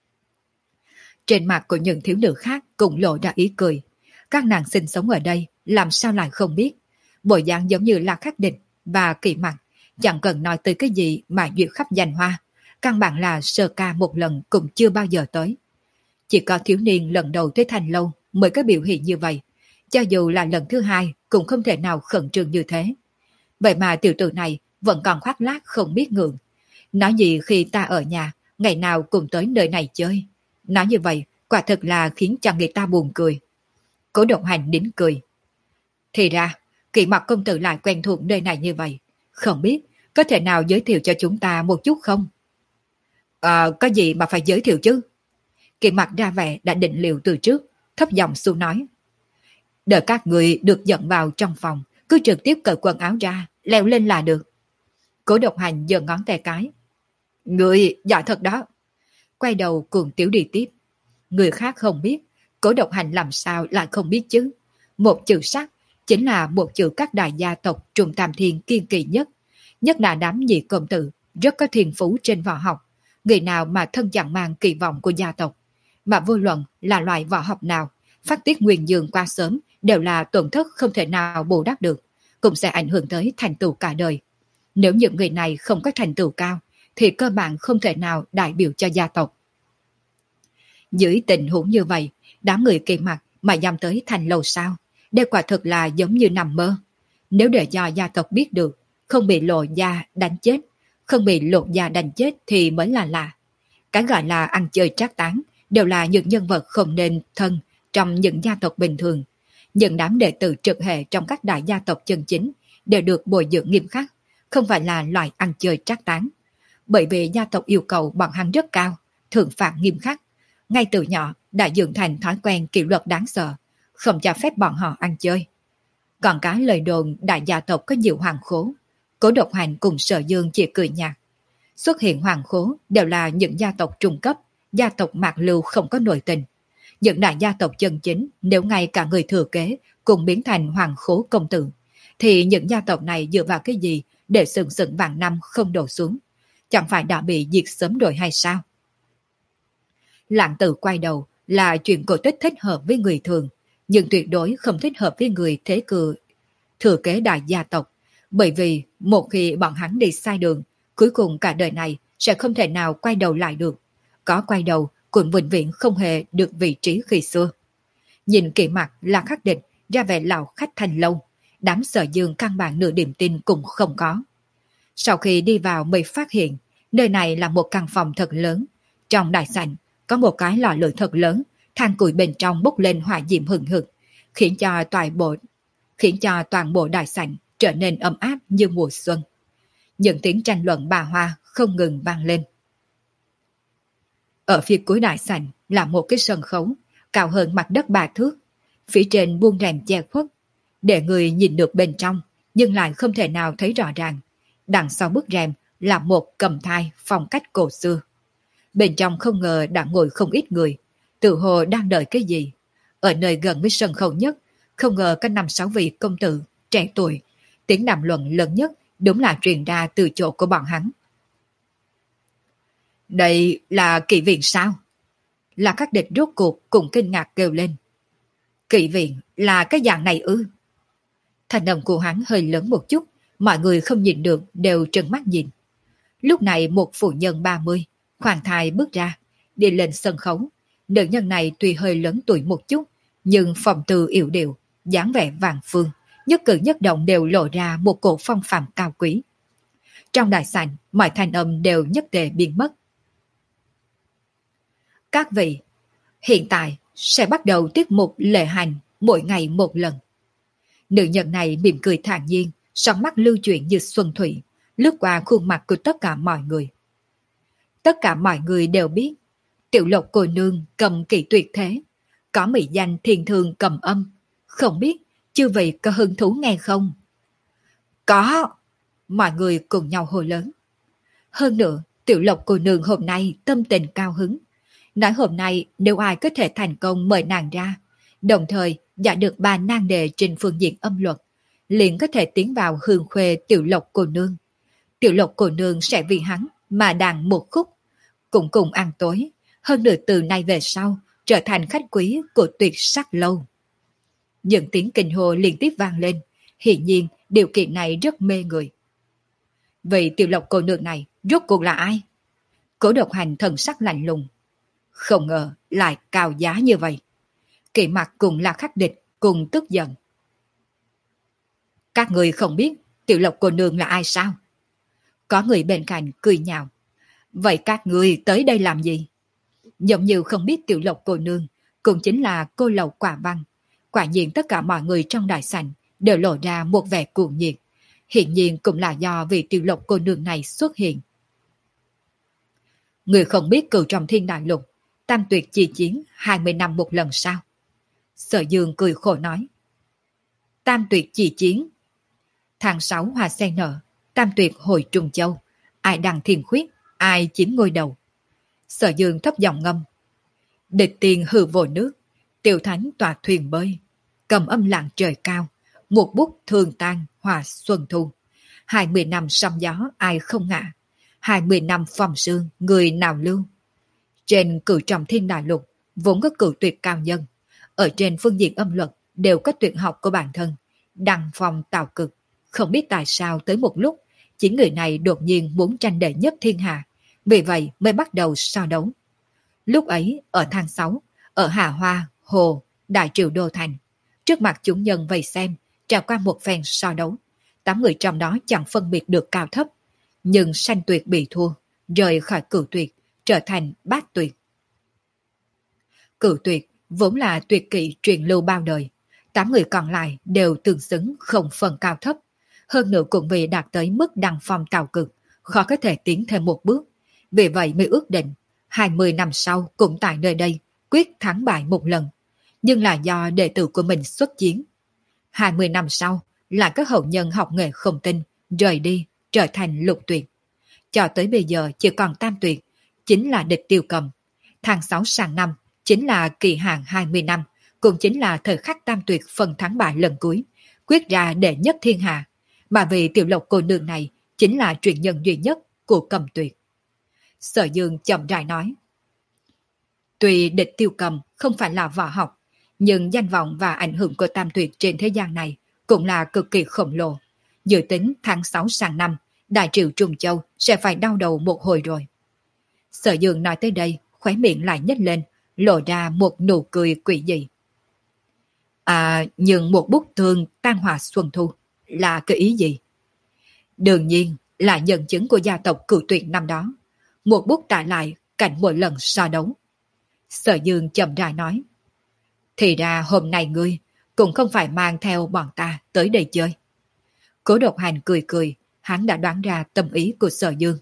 Trên mặt của những thiếu nữ khác cũng lộ ra ý cười. Các nàng sinh sống ở đây, làm sao lại không biết. Bộ dáng giống như La Khắc Địch và Kỳ Mặc, chẳng cần nói tới cái gì mà duyệt khắp danh hoa. Căn bản là sơ ca một lần cũng chưa bao giờ tới. Chỉ có thiếu niên lần đầu tới Thanh Lâu mới có biểu hiện như vậy. Cho dù là lần thứ hai cũng không thể nào khẩn trương như thế. Vậy mà tiểu tử này vẫn còn khoác lác không biết ngượng. Nói gì khi ta ở nhà, ngày nào cũng tới nơi này chơi. Nói như vậy, quả thực là khiến cho người ta buồn cười. Cố Độc Hành nín cười. Thì ra, Kỳ Mặc công tử lại quen thuộc nơi này như vậy. Không biết, có thể nào giới thiệu cho chúng ta một chút không? À, có gì mà phải giới thiệu chứ? Kỳ Mặc ra vẻ đã định liệu từ trước, thấp giọng xuống nói. Đợi các người được dẫn vào trong phòng, cứ trực tiếp cởi quần áo ra, leo lên là được. Cố Độc Hành giơ ngón tay cái. Người giỏi thật đó. Quay đầu cuồng tiếu đi tiếp. Người khác không biết, Cố Độc Hành làm sao lại không biết chứ. Một chữ sắc chính là một chữ các đại gia tộc Trung Tam Thiên kiên kỳ nhất. Nhất là đám nhị công tử, rất có thiên phú trên võ học. Người nào mà thân chẳng mang kỳ vọng của gia tộc. Mà vô luận là loại võ học nào, phát tiết nguyên dương qua sớm đều là tổn thất không thể nào bù đắp được, cũng sẽ ảnh hưởng tới thành tựu cả đời. Nếu những người này không có thành tựu cao, thì cơ bản không thể nào đại biểu cho gia tộc. Dưới tình huống như vậy, đám người Kỳ Mặc mà dám tới Thành Lâu sao? Đây quả thực là giống như nằm mơ. Nếu để cho gia tộc biết được, không bị lộ gia đánh chết, không bị lộ gia đánh chết thì mới là lạ. Cái gọi là ăn chơi trác tán đều là những nhân vật không nên thân trong những gia tộc bình thường. Những đám đệ tử trực hệ trong các đại gia tộc chân chính đều được bồi dưỡng nghiêm khắc, không phải là loại ăn chơi trác tán. Bởi vì gia tộc yêu cầu bọn hắn rất cao, thượng phạt nghiêm khắc. Ngay từ nhỏ đã dưỡng thành thói quen kỷ luật đáng sợ, không cho phép bọn họ ăn chơi. Còn cái lời đồn đại gia tộc có nhiều hoàng khố, Cố Độc Hành cùng Sở Dương chỉ cười nhạt. Xuất hiện hoàng khố đều là những gia tộc trung cấp, gia tộc mạc lưu không có nội tình. Những đại gia tộc chân chính nếu ngay cả người thừa kế cùng biến thành hoàng khố công tử, thì những gia tộc này dựa vào cái gì để sừng sững vạn năm không đổ xuống? Chẳng phải đã bị diệt sớm rồi hay sao? Lãng Tử quay đầu là chuyện cổ tích thích hợp với người thường, nhưng tuyệt đối không thích hợp với người thế cử thừa kế đại gia tộc, bởi vì một khi bọn hắn đi sai đường, cuối cùng cả đời này sẽ không thể nào quay đầu lại được. Có quay đầu cũng vĩnh viễn không hề được vị trí khi xưa. Nhìn kỹ mặt là khắc địch ra vẻ lão khách thành lâu, đám Sở Dương căn bản nửa điểm tin cũng không có. Sau khi đi vào mới phát hiện, nơi này là một căn phòng thật lớn. Trong đại sảnh có một cái lò lửa thật lớn, than củi bên trong bốc lên hỏa diệm hừng hực, khiến cho toàn bộ khiến cho toàn bộ đại sảnh trở nên ấm áp như mùa xuân. Những tiếng tranh luận bà hoa không ngừng vang lên. Ở phía cuối đại sảnh là một cái sân khấu, cao hơn mặt đất ba thước. Phía trên buông rèm che khuất, để người nhìn được bên trong, nhưng lại không thể nào thấy rõ ràng. Đằng sau bức rèm là một cầm thai phong cách cổ xưa. Bên trong không ngờ đã ngồi không ít người, tự hồ đang đợi cái gì. Ở nơi gần với sân khấu nhất, không ngờ có năm sáu vị công tử trẻ tuổi, tiếng đàm luận lớn nhất đúng là truyền ra từ chỗ của bọn hắn. Đây là kỵ viện sao? Là các địch rốt cuộc cùng kinh ngạc kêu lên. Kỵ viện là cái dạng này ư? Thành âm của hắn hơi lớn một chút, mọi người không nhìn được đều trợn mắt nhìn. Lúc này một phụ nhân ba mươi, khoan thai bước ra, đi lên sân khấu. Nữ nhân này tuy hơi lớn tuổi một chút, nhưng phong tư yểu điệu, dáng vẻ vàng phương, nhất cử nhất động đều lộ ra một cổ phong phạm cao quý. Trong đại sảnh, mọi thanh âm đều nhất tề biến mất. Các vị, hiện tại sẽ bắt đầu tiết mục lễ hành mỗi ngày một lần. Nữ nhân này mỉm cười thản nhiên, sóng mắt lưu chuyển như xuân thủy, lướt qua khuôn mặt của tất cả mọi người. Tất cả mọi người đều biết, Tiểu Lộc cô nương cầm kỳ tuyệt thế, có mỹ danh thiên thường cầm âm. Không biết chư vị có hứng thú nghe không? Có! Mọi người cùng nhau hô lớn. Hơn nữa, Tiểu Lộc cô nương hôm nay tâm tình cao hứng. Nói hôm nay nếu ai có thể thành công mời nàng ra, đồng thời giải được ba nan đề trên phương diện âm luật, liền có thể tiến vào hương khuê Tiểu Lộc cô nương. Tiểu Lộc cô nương sẽ vì hắn mà đàn một khúc, cũng cùng ăn tối, hơn nữa từ nay về sau trở thành khách quý của Tuyệt Sắc lâu. Những tiếng kinh hô liên tiếp vang lên, hiển nhiên điều kiện này rất mê người. Vậy Tiểu Lộc cô nương này rốt cuộc là ai? Cố Độc Hành thần sắc lạnh lùng. Không ngờ lại cao giá như vậy. Kỵ mặt cùng là khắc địch, cùng tức giận. Các người không biết Tiểu Lộc cô nương là ai sao? Có người bên cạnh cười nhạo. Vậy các người tới đây làm gì? Giống như không biết Tiểu Lộc cô nương cũng chính là cô Lộc Quả Văn. Quả nhiên tất cả mọi người trong đại sảnh đều lộ ra một vẻ cuồng nhiệt. Hiện nhiên cũng là do vị Tiểu Lộc cô nương này xuất hiện. Người không biết cửu trong thiên đại lục, tam tuyệt chi chiến hai mươi năm một lần sao? Sở Dương cười khổ nói. Tam tuyệt chi chiến. Tháng sáu hoa sen nở, tam tuyệt hồi trùng châu. Ai đăng thiên khuyết, ai chiếm ngôi đầu. Sở Dương thấp giọng ngâm. Địch tiền hư vô nước, tiểu thánh tỏa thuyền bơi. Cầm âm lặng trời cao, một bút thường tan hòa xuân thu. Hai mươi năm sóng gió ai không ngã. Hai mươi năm phong sương người nào lưu. Trên cửu trọng thiên đại lục vốn có cửu tuyệt cao nhân. Ở trên phương diện âm luật đều có tuyệt học của bản thân. Đăng phong tạo cực. Không biết tại sao tới một lúc chính người này đột nhiên muốn tranh đệ nhất thiên hạ. Vì vậy mới bắt đầu so đấu. Lúc ấy ở tháng sáu, ở Hà Hoa, Hồ, Đại Triều Đô Thành, trước mặt chúng nhân vây xem, trải qua một phen so đấu. Tám người trong đó chẳng phân biệt được cao thấp. Nhưng sanh tuyệt bị thua, rời khỏi cửu tuyệt, trở thành bát tuyệt. Cửu tuyệt vốn là tuyệt kỹ truyền lưu bao đời. Tám người còn lại đều tương xứng không phân cao thấp. Hơn nữa cũng vì đạt tới mức đăng phong cao cực, khó có thể tiến thêm một bước. Vì vậy mới ước định, hai mươi năm sau cũng tại nơi đây, quyết thắng bại một lần. Nhưng là do đệ tử của mình xuất chiến. hai mươi năm sau, là các hậu nhân học nghề không tin, rời đi, trở thành lục tuyệt. Cho tới bây giờ chỉ còn tam tuyệt, chính là địch Tiêu Cầm. Tháng sáu sang năm, chính là kỳ hạn hai mươi năm, cũng chính là thời khắc tam tuyệt phần thắng bại lần cuối, quyết ra đệ nhất thiên hạ. Mà vì Tiểu Lộc cô nương này, chính là truyền nhân duy nhất của Cầm Tuyệt. Sở Dương chậm rãi nói. Tuy địch Tiêu Cầm không phải là võ học, nhưng danh vọng và ảnh hưởng của Tam Tuyệt trên thế gian này cũng là cực kỳ khổng lồ. Dự tính tháng sáu sang năm, Đại Triệu Trung Châu sẽ phải đau đầu một hồi rồi. Sở Dương nói tới đây, khóe miệng lại nhếch lên, lộ ra một nụ cười quỷ dị. À, nhưng một bút thương tan hòa xuân thu là cái ý gì? Đương nhiên là nhân chứng của gia tộc Cửu Tuyệt năm đó. Một bút trả lại cảnh mỗi lần so đấu. Sở Dương chậm rãi nói. Thì ra hôm nay ngươi cũng không phải mang theo bọn ta tới đây chơi. Cố Độc Hành cười cười, hắn đã đoán ra tâm ý của Sở Dương.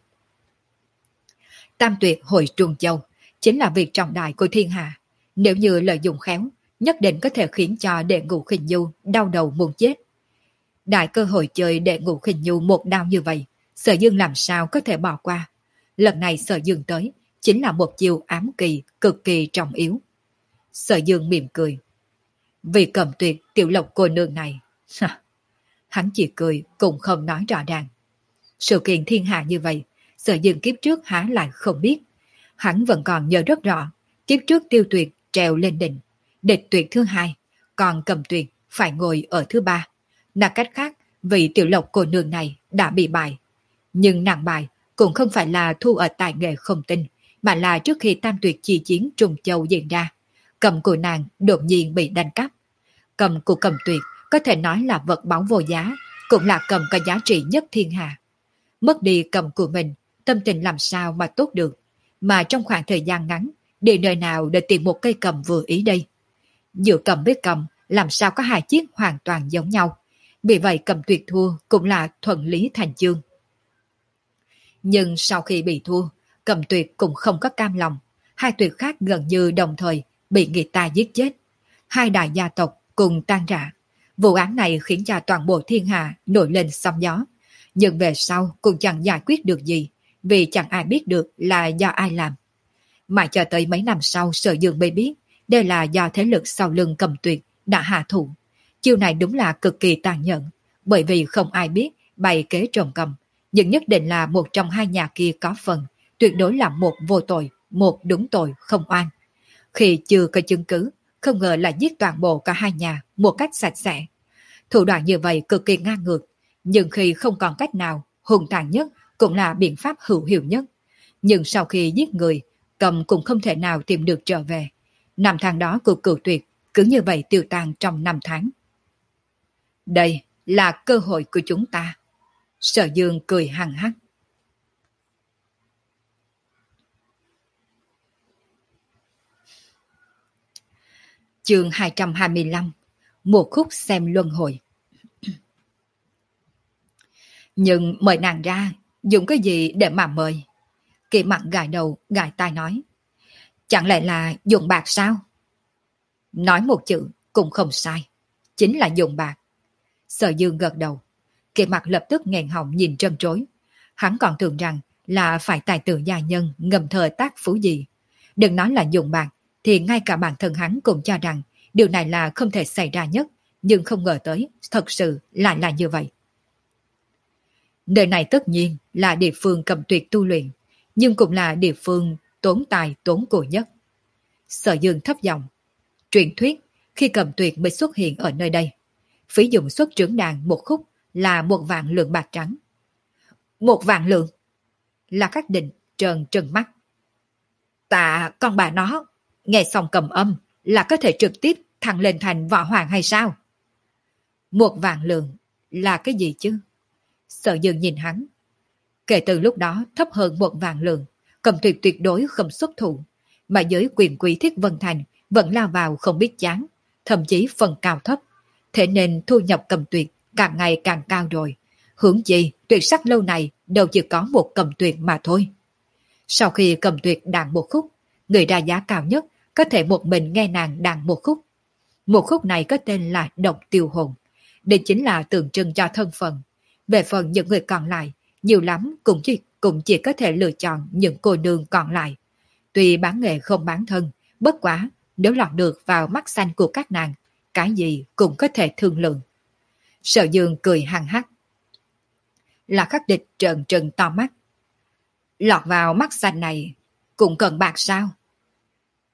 Tam Tuyệt hồi Trung Châu chính là việc trọng đại của thiên hạ. Nếu như lợi dụng khéo, nhất định có thể khiến cho đệ ngũ khinh nhu đau đầu muốn chết. Đại cơ hội chơi đệ ngũ khinh nhu một đau như vậy, Sở Dương làm sao có thể bỏ qua. Lần này Sở Dương tới chính là một chiêu ám kỳ cực kỳ trọng yếu. Sở Dương mỉm cười. Vì Cẩm Tuyệt tiểu lộc cô nương này, hắn chỉ cười cũng không nói rõ ràng. Sự kiện thiên hạ như vậy, Sở Dương kiếp trước há lại không biết. Hắn vẫn còn nhớ rất rõ, kiếp trước Tiêu Tuyệt trèo lên đỉnh, địch tuyệt thứ hai, còn Cẩm Tuyệt phải ngồi ở thứ ba. Nói cách khác, vị tiểu lộc cô nương này đã bị bại. Nhưng nàng bại cũng không phải là thu ở tài nghệ không tinh, mà là trước khi Tam Tuyệt chi chiến Trung Châu diễn ra, cầm của nàng đột nhiên bị đánh cắp. Cầm của Cẩm Tuyệt có thể nói là vật báu vô giá, cũng là cầm có giá trị nhất thiên hạ. Mất đi cầm của mình, tâm tình làm sao mà tốt được, mà trong khoảng thời gian ngắn, đi nơi nào để tìm một cây cầm vừa ý đây. Giữa cầm với cầm, làm sao có hai chiếc hoàn toàn giống nhau. Vì vậy Cẩm Tuyệt thua cũng là thuận lý thành chương. Nhưng sau khi bị thua, Cẩm Tuyệt cũng không có cam lòng. Hai tuyệt khác gần như đồng thời bị người ta giết chết. Hai đại gia tộc cùng tan rã. Vụ án này khiến cho toàn bộ thiên hạ nổi lên sóng gió. Nhưng về sau cũng chẳng giải quyết được gì, vì chẳng ai biết được là do ai làm. Mà cho tới mấy năm sau Sở Dương mới biết đây là do thế lực sau lưng Cẩm Tuyệt đã hạ thủ. Chiêu này đúng là cực kỳ tàn nhẫn, bởi vì không ai biết bày kế trồng cầm, nhưng nhất định là một trong hai nhà kia có phần, tuyệt đối là một vô tội, một đúng tội không oan. Khi chưa có chứng cứ, không ngờ là giết toàn bộ cả hai nhà một cách sạch sẽ. Thủ đoạn như vậy cực kỳ ngang ngược, nhưng khi không còn cách nào, hùng tàn nhất cũng là biện pháp hữu hiệu nhất. Nhưng sau khi giết người, Cầm cũng không thể nào tìm được trở về. Năm tháng đó của Cửu Tuyệt cứ như vậy tiêu tan trong năm tháng. Đây là cơ hội của chúng ta. Sở Dương cười hằng hắc. Chương hai trăm hai mươi lăm. Một khúc xem luân hồi. Nhưng mời nàng ra, dùng cái gì để mà mời? Kỳ Mặc gãi đầu, gãi tai nói. Chẳng lẽ là dùng bạc sao? Nói một chữ cũng không sai. Chính là dùng bạc. Sở Dương gật đầu. Kỳ Mặc lập tức nghẹn họng nhìn trân trối. Hắn còn tưởng rằng là phải tài tử gia nhân ngầm thời tác phú gì. Đừng nói là dùng bạc, thì ngay cả bản thân hắn cũng cho rằng điều này là không thể xảy ra nhất, nhưng không ngờ tới, thật sự lại là như vậy. Nơi này tất nhiên là địa phương Cẩm Tuyệt tu luyện, nhưng cũng là địa phương tốn tài tốn của nhất. Sở Dương thấp giọng. Truyền thuyết, khi Cẩm Tuyệt mới xuất hiện ở nơi đây, phí dụng xuất trưởng đàn một khúc là một vạn lượng bạc trắng. Một vạn lượng? Là Khắc Định trợn trừng mắt. Tạ con bà nó, nghe xong cầm âm là có thể trực tiếp thăng lên thành võ hoàng hay sao? Một vạn lượng là cái gì chứ? Sở Dương nhìn hắn. Kể từ lúc đó thấp hơn một vạn lượng, Cẩm Tuyệt tuyệt đối không xuất thủ, mà giới quyền quý Thiết Vân Thành vẫn lao vào không biết chán, thậm chí phần cao thấp. Thế nên thu nhập Cẩm Tuyệt càng ngày càng cao rồi. Hướng chi tuyệt sắc lâu này đâu chỉ có một Cẩm Tuyệt mà thôi. Sau khi Cẩm Tuyệt đàn một khúc, người ra giá cao nhất có thể một mình nghe nàng đàn một khúc. Một khúc này có tên là Độc Tiêu Hồn. Đây chính là tượng trưng cho thân phận. Về phần những người còn lại, nhiều lắm cũng chỉ, cũng chỉ có thể lựa chọn những cô nương còn lại. Tuy bán nghệ không bán thân, bất quá nếu lọt được vào mắt xanh của các nàng, cái gì cũng có thể thương lượng. Sở Dương cười hằng hắc. Là Khắc Địch trợn trừng to mắt. Lọt vào mắt xanh này cũng cần bạc sao?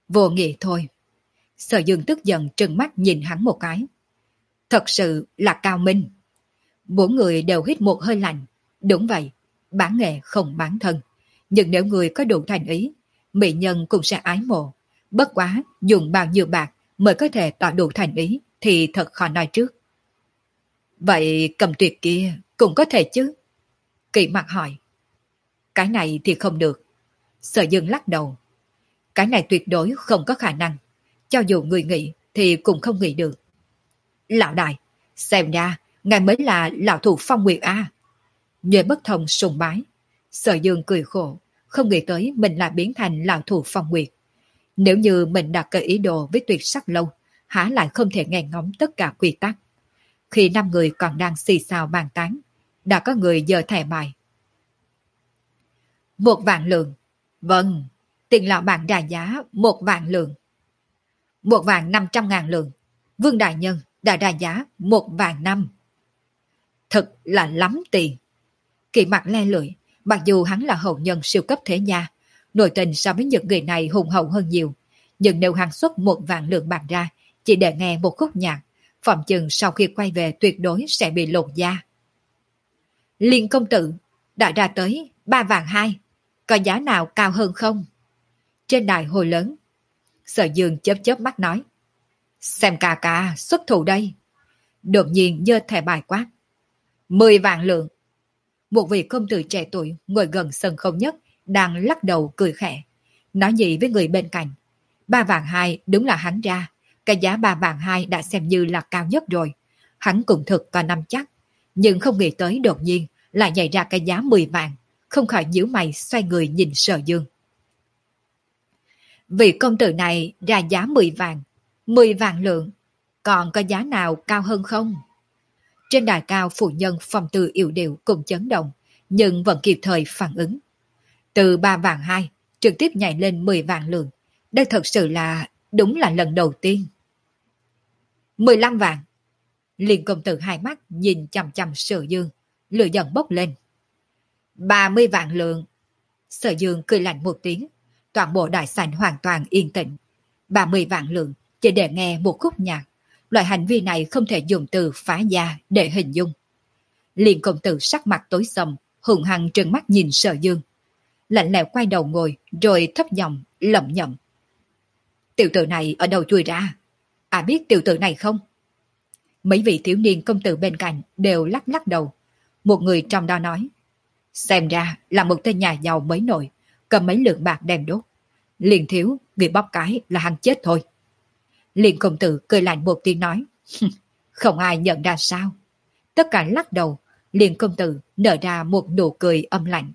Vô nghĩa thôi. Sở Dương tức giận trừng mắt nhìn hắn một cái. Thật sự là cao minh. Bốn người đều hít một hơi lạnh. Đúng vậy, bán nghệ không bán thân. Nhưng nếu người có đủ thành ý, mỹ nhân cũng sẽ ái mộ. Bất quá, dùng bao nhiêu bạc mới có thể tỏ đủ thành ý thì thật khó nói trước. Vậy Cầm Tuyệt kia cũng có thể chứ? Kỵ Mặc hỏi. Cái này thì không được. Sở Dương lắc đầu. Cái này tuyệt đối không có khả năng. Cho dù người nghĩ thì cũng không nghĩ được. Lão đại, xem ra, ngài mới là lão thủ Phong Nguyệt A. Nhuệ Bất Thông sùng bái. Sở Dương cười khổ, không nghĩ tới mình lại biến thành lão thủ Phong Nguyệt. Nếu như mình đã có ý đồ với Tuyệt Sắc Lâu, há lại không thể nghe ngóng tất cả quy tắc. Khi năm người còn đang xì xào bàn tán, đã có người giơ thẻ bài. Một vạn lượng. Vâng, tiền lão bản đà giá một vạn lượng. Một vạn năm trăm ngàn lượng. Vương đại nhân đã đà giá một vạn năm. Thật là lắm tiền. Kỳ Mặc le lưỡi, mặc dù hắn là hậu nhân siêu cấp thế gia, nội tình so với những người này hùng hậu hơn nhiều, nhưng nếu hắn xuất một vạn lượng bạc ra, chỉ để nghe một khúc nhạc, phòng chừng sau khi quay về tuyệt đối sẽ bị lột da. Liên công tử đã ra tới ba vạn hai, có giá nào cao hơn không? Trên đài hồi lớn, Sở Dương chớp chớp mắt nói, xem ca ca xuất thủ đây. Đột nhiên giơ thẻ bài quát, mười vạn lượng. Một vị công tử trẻ tuổi ngồi gần sân khấu nhất đang lắc đầu cười khẽ, nói gì với người bên cạnh. Ba vạn hai đúng là hắn ra, cái giá ba vạn hai đã xem như là cao nhất rồi. Hắn cũng thực có năm chắc, nhưng không nghĩ tới đột nhiên lại nhảy ra cái giá mười vạn, không khỏi nhíu mày xoay người nhìn Sở Dương. Vị công tử này ra giá mười vạn, mười vạn lượng, còn có giá nào cao hơn không? Trên đài cao phụ nhân phong tư yêu điệu cùng chấn động, nhưng vẫn kịp thời phản ứng. Từ ba vạn hai trực tiếp nhảy lên mười vạn lượng, đây thật sự là đúng là lần đầu tiên. mười lăm vạn. Liên công tử hai mắt nhìn chằm chằm Sở Dương, lửa giận bốc lên. ba mươi vạn lượng. Sở Dương cười lạnh một tiếng, toàn bộ đại sảnh hoàn toàn yên tĩnh. ba mươi vạn lượng chỉ để nghe một khúc nhạc, loại hành vi này không thể dùng từ phá gia để hình dung. Liên công tử sắc mặt tối sầm, hùng hăng trừng mắt nhìn Sở Dương, lạnh lẽo quay đầu ngồi, rồi thấp giọng lẩm nhẩm. Tiểu tử này ở đâu chui ra? À biết tiểu tử này không? Mấy vị thiếu niên công tử bên cạnh đều lắc lắc đầu. Một người trong đó nói, xem ra là một tên nhà giàu mới nổi, cầm mấy lượng bạc đem đốt. Liền thiếu, người bóp cái là hắn chết thôi. Liền công tử cười lạnh một tiếng nói, không ai nhận ra sao? Tất cả lắc đầu, liền công tử nở ra một nụ cười âm lạnh.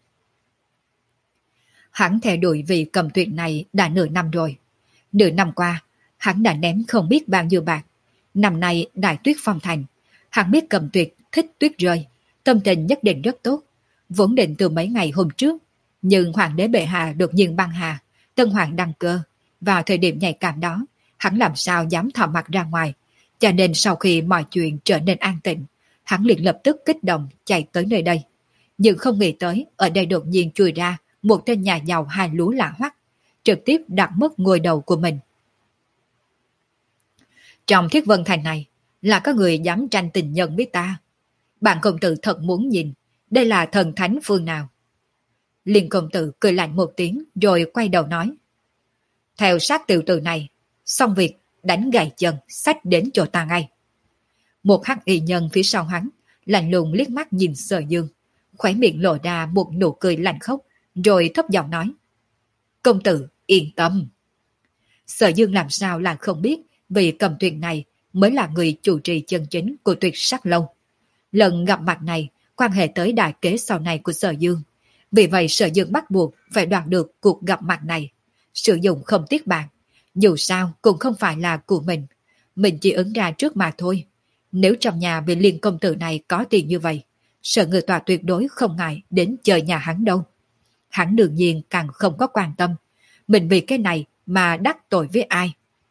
Hắn theo đuổi vị Cầm Tuyệt này đã nửa năm rồi. Nửa năm qua, hắn đã ném không biết bao nhiêu bạc. Năm nay đại tuyết phong thành, hắn biết Cầm Tuyệt thích tuyết rơi, tâm tình nhất định rất tốt. Vốn định từ mấy ngày hôm trước, nhưng hoàng đế bệ hạ đột nhiên băng hà, tân hoàng đăng cơ. Vào thời điểm nhạy cảm đó, hắn làm sao dám thò mặt ra ngoài. Cho nên sau khi mọi chuyện trở nên an tĩnh, hắn liền lập tức kích động chạy tới nơi đây. Nhưng không nghĩ tới ở đây đột nhiên chui ra một tên nhà giàu hai lúa lạ hoắc, trực tiếp đặt mất ngôi đầu của mình. Trong Thiết Vân Thành này là có người dám tranh tình nhân với ta. Bạn công tử thật muốn nhìn đây là thần thánh phương nào. Liên công tử cười lạnh một tiếng rồi quay đầu nói, theo sát tiểu tử này, xong việc đánh gãy chân xách đến chỗ ta ngay. Một hắc y nhân phía sau hắn lạnh lùng liếc mắt nhìn Sở Dương, khóe miệng lộ ra một nụ cười lạnh khốc, rồi thấp giọng nói, công tử yên tâm. Sở Dương làm sao là không biết vì Cầm Tuyệt này mới là người chủ trì chân chính của Tuyệt Sắc Lâu. Lần gặp mặt này quan hệ tới đại kế sau này của Sở Dương, vì vậy Sở Dương bắt buộc phải đoạt được cuộc gặp mặt này, sử dụng không tiếc bạc. Dù sao cũng không phải là của mình, mình chỉ ứng ra trước mà thôi. Nếu trong nhà vị Liên công tử này có tiền như vậy, Sở Ngự Tọa tuyệt đối không ngại đến chơi nhà hắn đâu. Hắn đương nhiên càng không có quan tâm mình vì cái này mà đắc tội với ai.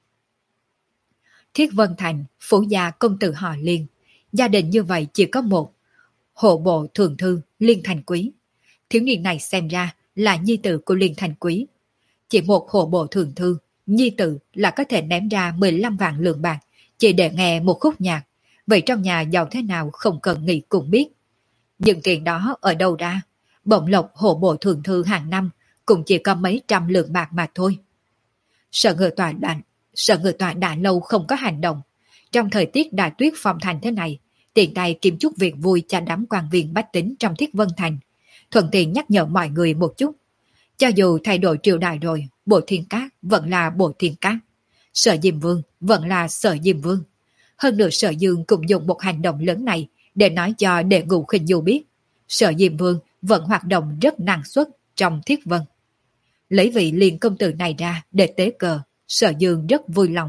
Thiết Vân Thành, phủ gia công tử họ Liên, gia đình như vậy chỉ có một, hộ bộ thường thư Liên Thành Quý. Thiếu niên này xem ra là nhi tử của Liên Thành Quý. Chỉ một hộ bộ thường thư nhi tử là có thể ném ra mười lăm vạn lượng bạc, chỉ để nghe một khúc nhạc. Vậy trong nhà giàu thế nào không cần nghĩ cũng biết. Nhưng tiền đó ở đâu ra? Bổng lộc hộ bộ thường thư hàng năm cũng chỉ có mấy trăm lượng bạc mà thôi. Sở ngự tòa đã, sở ngự tòa đã lâu không có hành động. Trong thời tiết đại tuyết phong thành thế này, tiện tay kiếm chút việc vui cho đám quan viên bách tính trong Thiết Vân Thành, thuận tiện nhắc nhở mọi người một chút. Cho dù thay đổi triều đại rồi, Bộ Thiên Cát vẫn là Bộ Thiên Cát, Sở Diêm Vương vẫn là Sở Diêm Vương. Hơn nữa Sở Dương cũng dùng một hành động lớn này để nói cho Đệ Ngũ Khinh Du biết, Sở Diêm Vương vẫn hoạt động rất năng suất trong Thiết Vân. Lấy vị liền công tử này ra để tế cờ, Sở Dương rất vui lòng.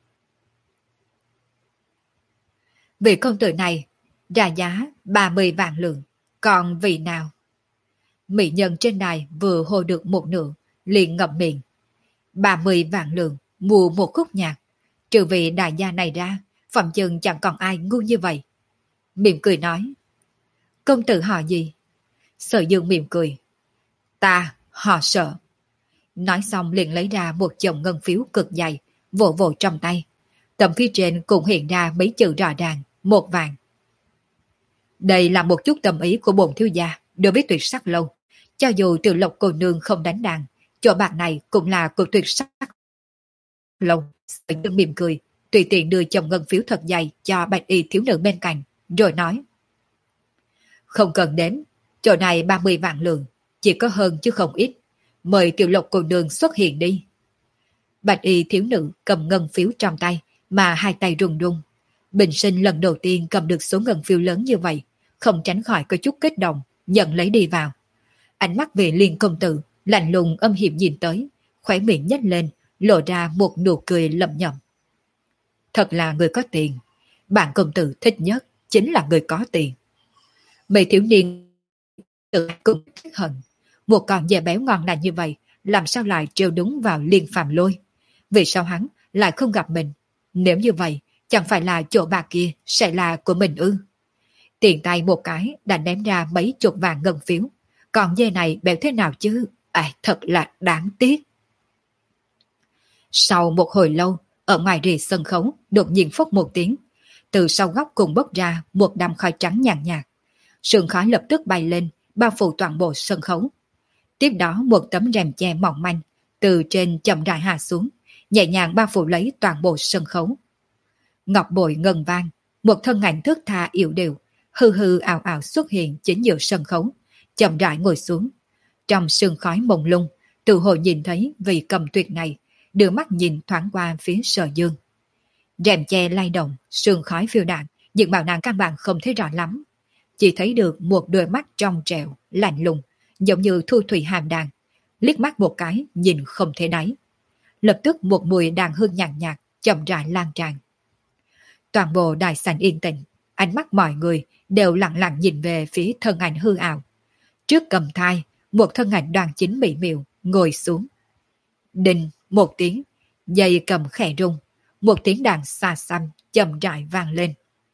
Vị công tử này ra giá ba mươi vạn lượng, còn vị nào? Mỹ nhân trên đài vừa hô được một nửa, liền ngậm miệng. ba mươi vạn lượng mua một khúc nhạc, trừ vị đại gia này ra, phòng chừng chẳng còn ai ngu như vậy. Mỉm cười nói, công tử họ gì? Sở Dương mỉm cười, ta họ Sở. Nói xong liền lấy ra một chồng ngân phiếu cực dày, vỗ vỗ trong tay. Tấm phía trên cũng hiện ra mấy chữ rõ ràng, một vàng. Đây là một chút tâm ý của bổn thiếu gia đối với Tuyệt Sắc Lâu. Cho dù Từ Lộc cô nương không đánh đàn, chỗ bạc này cũng là của Tuyệt Sắc Lâu. Sở Dương mỉm cười, tùy tiện đưa chồng ngân phiếu thật dày cho bạch y thiếu nữ bên cạnh, rồi nói, không cần đếm, chỗ này ba mươi vạn lượng, chỉ có hơn chứ không ít. Mời Tiểu Lộc cô nương xuất hiện đi. Bạch y thiếu nữ cầm ngân phiếu trong tay, mà hai tay run run. Bình sinh lần đầu tiên cầm được số ngân phiếu lớn như vậy, không tránh khỏi có chút kích động, nhận lấy đi vào. Ánh mắt về Liên công tử, lạnh lùng âm hiểm nhìn tới, khóe miệng nhếch lên, lộ ra một nụ cười lẩm nhẩm. Thật là người có tiền, bản công tử thích nhất chính là người có tiền. Mấy thiếu niên tự cũng thích hận, một con dê béo ngon lành như vậy, làm sao lại trêu đúng vào Liên Phàm Lôi? Vì sao hắn lại không gặp mình? Nếu như vậy, chẳng phải là chỗ bạc kia sẽ là của mình ư? Tiền tay một cái đã ném ra mấy chục vạn ngân phiếu. Còn dê này béo thế nào chứ? À, thật là đáng tiếc. Sau một hồi lâu, ở ngoài rìa sân khấu đột nhiên phốc một tiếng. Từ sau góc cùng bốc ra một đám khói trắng nhàn nhạt. Sương khói lập tức bay lên, bao phủ toàn bộ sân khấu. Tiếp đó một tấm rèm che mỏng manh từ trên chậm rãi hạ xuống, nhẹ nhàng bao phủ lấy toàn bộ sân khấu. Ngọc bội ngân vang, một thân ảnh thước tha yếu đều, hư hư ảo ảo xuất hiện chính giữa sân khấu, chậm rãi ngồi xuống. Trong sương khói mông lung, tự hồ nhìn thấy vị cầm tuyệt này, đưa mắt nhìn thoáng qua phía Sở Dương. Rèm che lay động, sương khói phiêu đạn, nhưng bảo nàng căn bản không thấy rõ lắm. Chỉ thấy được một đôi mắt trong trẻo, lạnh lùng, giống như thu thủy hàm đàn, liếc mắt một cái nhìn không thể đáy. Lập tức một mùi đàn hương nhàn nhạt, chậm rãi lan tràn. Toàn bộ đại sảnh yên tĩnh, ánh mắt mọi người đều lặng lặng nhìn về phía thân ảnh hư ảo. Trước cầm thai, một thân ảnh đoàn chính mỹ miều ngồi xuống. Đinh một tiếng, dây cầm khẽ rung, một tiếng đàn xa xăm chậm rãi vang lên.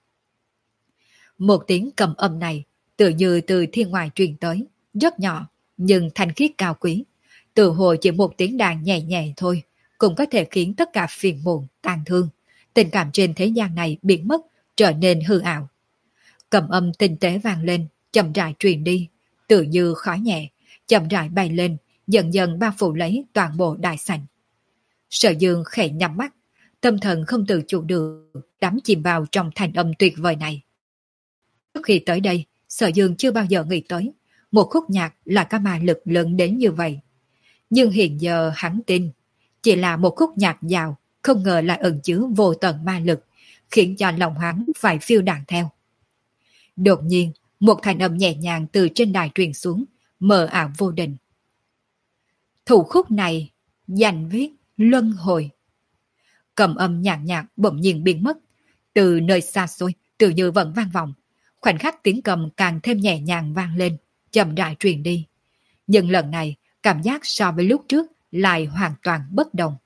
Một tiếng cầm âm này tự như từ thiên ngoài truyền tới, rất nhỏ nhưng thanh khiết cao quý. Tự hồ chỉ một tiếng đàn nhẹ nhẹ thôi cũng có thể khiến tất cả phiền muộn, tàn thương, tình cảm trên thế gian này biến mất, trở nên hư ảo. Cầm âm tinh tế vang lên, chậm rãi truyền đi, tự như khói nhẹ, chậm rãi bay lên, dần dần bao phủ lấy toàn bộ đại sảnh. Sở Dương khẽ nhắm mắt, tâm thần không tự chủ được, đắm chìm vào trong thanh âm tuyệt vời này. Trước khi tới đây, Sở Dương chưa bao giờ nghĩ tới một khúc nhạc là có ma lực lớn đến như vậy. Nhưng hiện giờ hắn tin, chỉ là một khúc nhạc dạo, không ngờ lại ẩn chứa vô tận ma lực, khiến cho lòng hắn phải phiêu đạn theo. Đột nhiên, một thanh âm nhẹ nhàng từ trên đài truyền xuống, mờ ảo vô định. Thủ khúc này, dành viết luân hồi. Cầm âm nhàn nhạt bỗng nhiên biến mất, từ nơi xa xôi, tự như vẫn vang vọng. Khoảnh khắc tiếng cầm càng thêm nhẹ nhàng vang lên, chậm rãi truyền đi. Nhưng lần này, cảm giác so với lúc trước lại hoàn toàn bất đồng.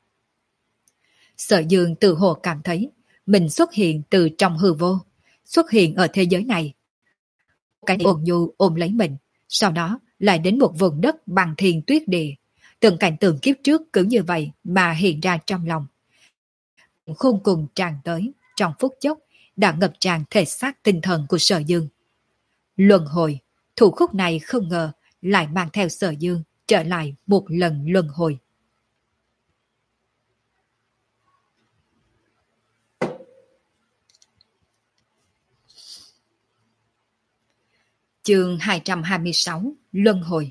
Sở Dương tự hồ cảm thấy mình xuất hiện từ trong hư vô, xuất hiện ở thế giới này. Cái ôn nhu ôm lấy mình, sau đó lại đến một vùng đất bằng thiên tuyết địa, Từng cảnh tượng kiếp trước cứ như vậy mà hiện ra trong lòng. Khôn cùng tràn tới, trong phút chốc, đã ngập tràn thể xác tinh thần của Sở Dương. Luân hồi, thủ khúc này không ngờ lại mang theo Sở Dương trở lại một lần luân hồi. Chương hai trăm hai mươi sáu Luân hồi.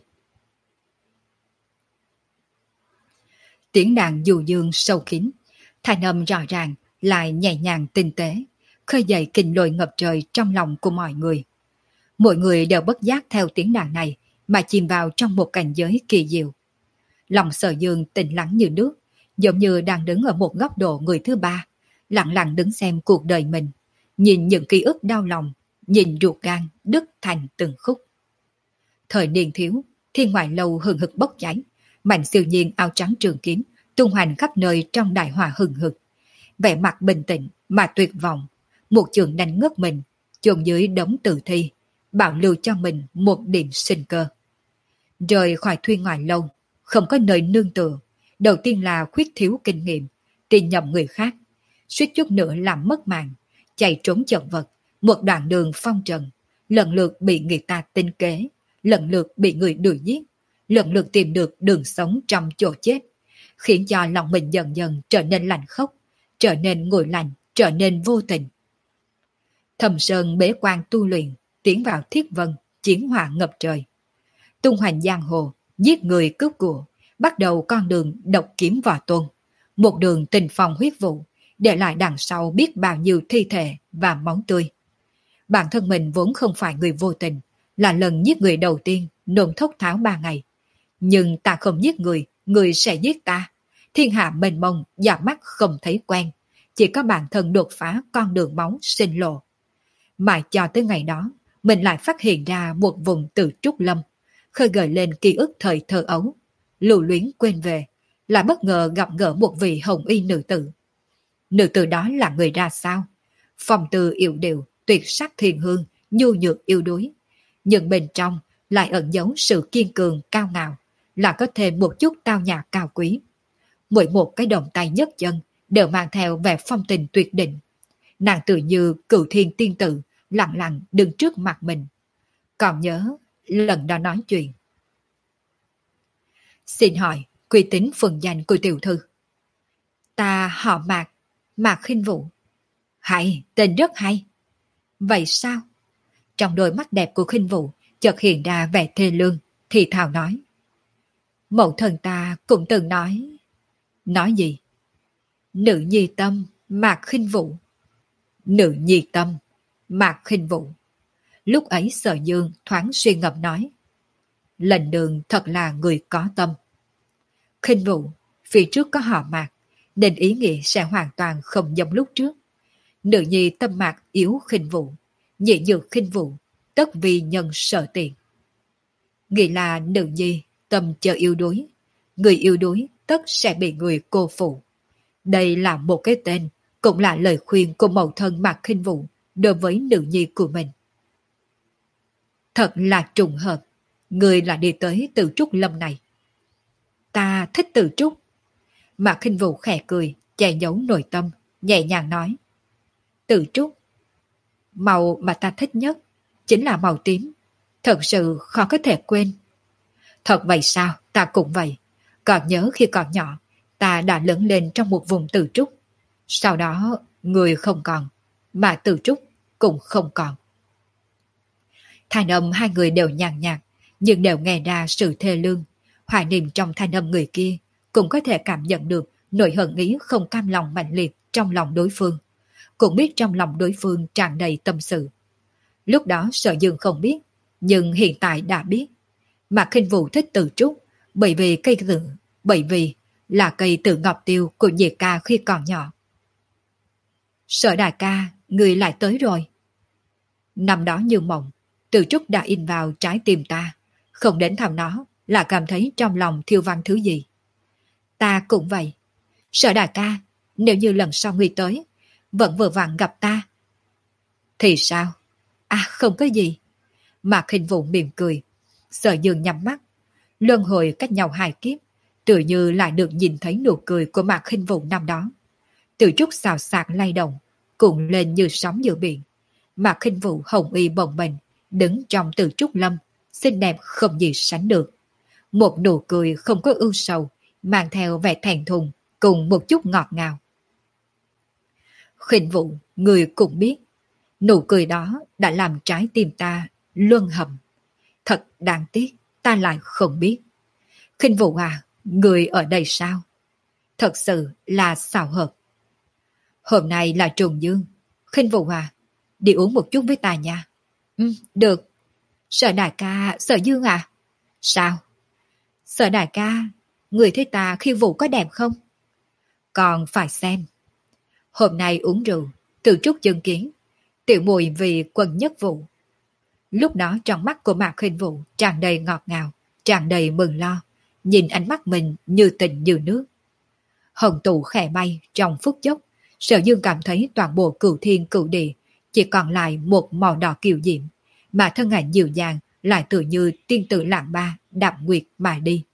Tiếng đàn du dương sâu kín, thanh âm rõ ràng lại nhẹ nhàng tinh tế, khơi dậy kinh lôi ngập trời trong lòng của mọi người. Mọi người đều bất giác theo tiếng đàn này mà chìm vào trong một cảnh giới kỳ diệu. Lòng Sở Dương tĩnh lắng như nước, giống như đang đứng ở một góc độ người thứ ba, lặng lặng đứng xem cuộc đời mình, nhìn những ký ức đau lòng, nhìn ruột gan đứt thành từng khúc. Thời niên thiếu, thiên ngoại lâu hừng hực bốc cháy, Mạnh Siêu Nhiên áo trắng trường kiếm tung hoành khắp nơi trong đại hỏa hừng hực, vẻ mặt bình tĩnh mà tuyệt vọng, một trường đánh ngất mình, chôn dưới đống tử thi, bảo lưu cho mình một điểm sinh cơ. Rời khỏi thuyền ngoại lâu, không có nơi nương tựa, đầu tiên là khuyết thiếu kinh nghiệm, tin nhầm người khác, suýt chút nữa làm mất mạng, chạy trốn chật vật, một đoạn đường phong trần, lần lượt bị người ta tính kế, lần lượt bị người đuổi giết, lần lượt tìm được đường sống trong chỗ chết, khiến cho lòng mình dần dần trở nên lạnh khốc, trở nên nguội lạnh, trở nên vô tình. Thầm Sơn bế quan tu luyện, tiến vào thiết vân, chiến hỏa ngập trời. Tung hoành giang hồ, giết người cướp của, bắt đầu con đường độc kiếm võ tôn, một đường tình phong huyết vụ, để lại đằng sau biết bao nhiêu thi thể và máu tươi. Bản thân mình vốn không phải người vô tình, là lần giết người đầu tiên nôn thốc tháo ba ngày. Nhưng ta không giết người, người sẽ giết ta. Thiên hạ mênh mông, và mắt không thấy quen. Chỉ có bản thân đột phá con đường máu sinh lộ. Mãi cho tới ngày đó, mình lại phát hiện ra một vùng từ Trúc Lâm, khơi gợi lên ký ức thời thơ ấu. Lưu luyến quên về, lại bất ngờ gặp gỡ một vị hồng y nữ tử. Nữ tử đó là người ra sao? Phong tư yêu điệu, tuyệt sắc thiền hương, nhu nhược yêu đuối. Nhưng bên trong lại ẩn giấu sự kiên cường cao ngạo, là có thêm một chút tao nhã cao quý. Mỗi một cái động tay nhấc chân đều mang theo vẻ phong tình tuyệt định. Nàng tự như cửu thiên tiên tử, lặng lặng đứng trước mặt mình. Còn nhớ lần đó nói chuyện. Xin hỏi uy tín phần danh của tiểu thư. Ta họ Mạc, Mạc Khinh Vũ. Hay, tên rất hay. Vậy sao? Trong đôi mắt đẹp của Khinh Vũ chợt hiện ra vẻ thê lương, thì thào nói. Mẫu thân ta cũng từng nói. Nói gì? Nữ nhi tâm, Mạc Khinh Vũ. Nữ nhi tâm, Mạc Khinh Vũ. Lúc ấy Sở Dương thoáng suy ngẫm nói. Lần đường thật là người có tâm. Khinh Vũ, phía trước có họ Mạc, nên ý nghĩa sẽ hoàn toàn không giống lúc trước. Nữ nhi tâm Mạc yếu Khinh Vũ, nhị nhược Khinh Vũ, tất vì nhân sở tiện. Nghĩ là nữ nhi tâm chờ yêu đuối, người yêu đuối tất sẽ bị người cô phụ. Đây là một cái tên, cũng là lời khuyên của mẫu thân Mạc Khinh Vũ đối với nữ nhi của mình. Thật là trùng hợp, người là đi tới Tử Trúc Lâm này. Ta thích Tử Trúc. Mạc Khinh Vũ khẽ cười, che giấu nội tâm, nhẹ nhàng nói. Tử Trúc, màu mà ta thích nhất chính là màu tím, thật sự khó có thể quên. Thật vậy sao? Ta cũng vậy. Còn nhớ khi còn nhỏ, ta đã lớn lên trong một vùng Tử Trúc. Sau đó, người không còn, mà Tử Trúc cũng không còn. Thanh âm hai người đều nhàn nhạt, nhưng đều nghe ra sự thê lương. Hoài niệm trong thanh âm người kia cũng có thể cảm nhận được nỗi hận ý không cam lòng mạnh liệt trong lòng đối phương. Cũng biết trong lòng đối phương tràn đầy tâm sự. Lúc đó Sở Dương không biết, nhưng hiện tại đã biết. Mạc Khinh Vũ thích Tử Trúc bởi vì cây tử, bởi vì là cây tử ngọc tiêu của Nhiệt ca khi còn nhỏ. Sở đại ca, người lại tới rồi. Năm đó như mộng, Tử Trúc đã in vào trái tim ta, không đến thăm nó là cảm thấy trong lòng thiêu vang thứ gì. Ta cũng vậy. Sở đại ca, nếu như lần sau ngươi tới, vẫn vừa vặn gặp ta. Thì sao? À không có gì. Mạc Khinh Vũ mỉm cười. Sở Dương nhắm mắt. Luân hồi cách nhau hai kiếp, tự như lại được nhìn thấy nụ cười của Mạc Khinh Vũ năm đó. Từ trúc xào xạc lay động, cuộn lên như sóng giữa biển. Mạc Khinh Vũ hồng y bồng bềnh, đứng trong Từ Trúc Lâm, xinh đẹp không gì sánh được. Một nụ cười không có ưu sầu, mang theo vẻ thẹn thùng, cùng một chút ngọt ngào. Khinh Vũ, người cũng biết, nụ cười đó đã làm trái tim ta luân hầm. Thật đáng tiếc, ta lại không biết. Khinh Vũ à, người ở đây sao? Thật sự là xào hợp. Hôm nay là trùng dương. Khinh Vũ à, đi uống một chút với ta nha. Ừ, được. Sở đại ca, Sở Dương à? Sao? Sở đại ca, người thấy ta khiêu vũ có đẹp không? Còn phải xem. Hôm nay uống rượu, từ trúc chứng kiến, tiểu mùi vì quân nhất vụ. Lúc đó trong mắt của Mạc Khinh Vũ tràn đầy ngọt ngào, tràn đầy mừng lo, nhìn ánh mắt mình như tình như nước. Hồng tụ khẽ bay trong phút chốc, Sở Dương cảm thấy toàn bộ cửu thiên cửu địa chỉ còn lại một màu đỏ kiều diễm, mà thân ảnh dịu dàng lại tự như tiên tử lạng ba đạp nguyệt mà đi.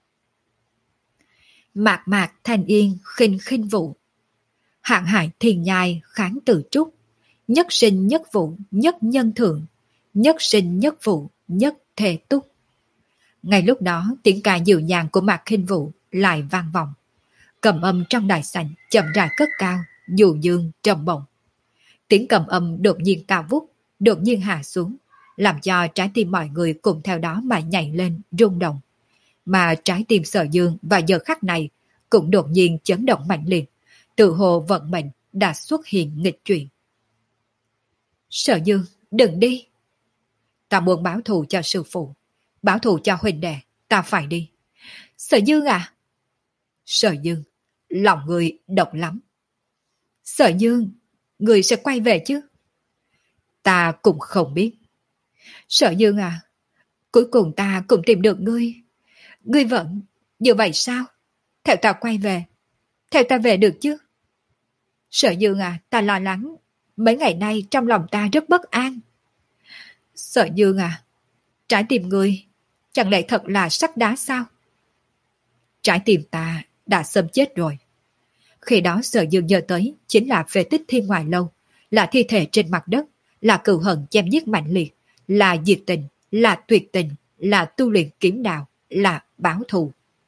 Mạc mạc thanh yên khinh khinh vụ, hạng hải thiền nhai kháng Từ Trúc, nhất sinh nhất vụ nhất nhân thượng, nhất sinh nhất vụ nhất thể túc. Ngay lúc đó tiếng ca dịu nhàng của Mạc Khinh Vũ lại vang vọng. Cầm âm trong đại sảnh chậm rãi cất cao, dù dương trầm bổng. Tiếng cầm âm đột nhiên cao vút, đột nhiên hạ xuống, làm cho trái tim mọi người cùng theo đó mà nhảy lên, rung động. Mà trái tim Sở Dương vào giờ khắc này cũng đột nhiên chấn động mạnh liệt, tự hồ vận mệnh đã xuất hiện nghịch chuyển. Sở Dương, đừng đi. Ta muốn báo thù cho sư phụ, báo thù cho huynh đệ, ta phải đi. Sở Dương à? Sở Dương, lòng người độc lắm. Sở Dương, người sẽ quay về chứ? Ta cũng không biết. Sở Dương à, cuối cùng ta cũng tìm được ngươi. Ngươi vẫn như vậy sao? Theo ta quay về, theo ta về được chứ? Sở Dương à, ta lo lắng. Mấy ngày nay trong lòng ta rất bất an. Sở Dương à, trái tim ngươi chẳng lẽ thật là sắt đá sao? Trái tim ta đã sớm chết rồi. Khi đó Sở Dương nhớ tới chính là phế tích Thiên Ngoại Lâu, là thi thể trên mặt đất, là cừu hận chém giết mạnh liệt, là diệt tình, là tuyệt tình, là tu luyện kiếm đạo, là báo thù.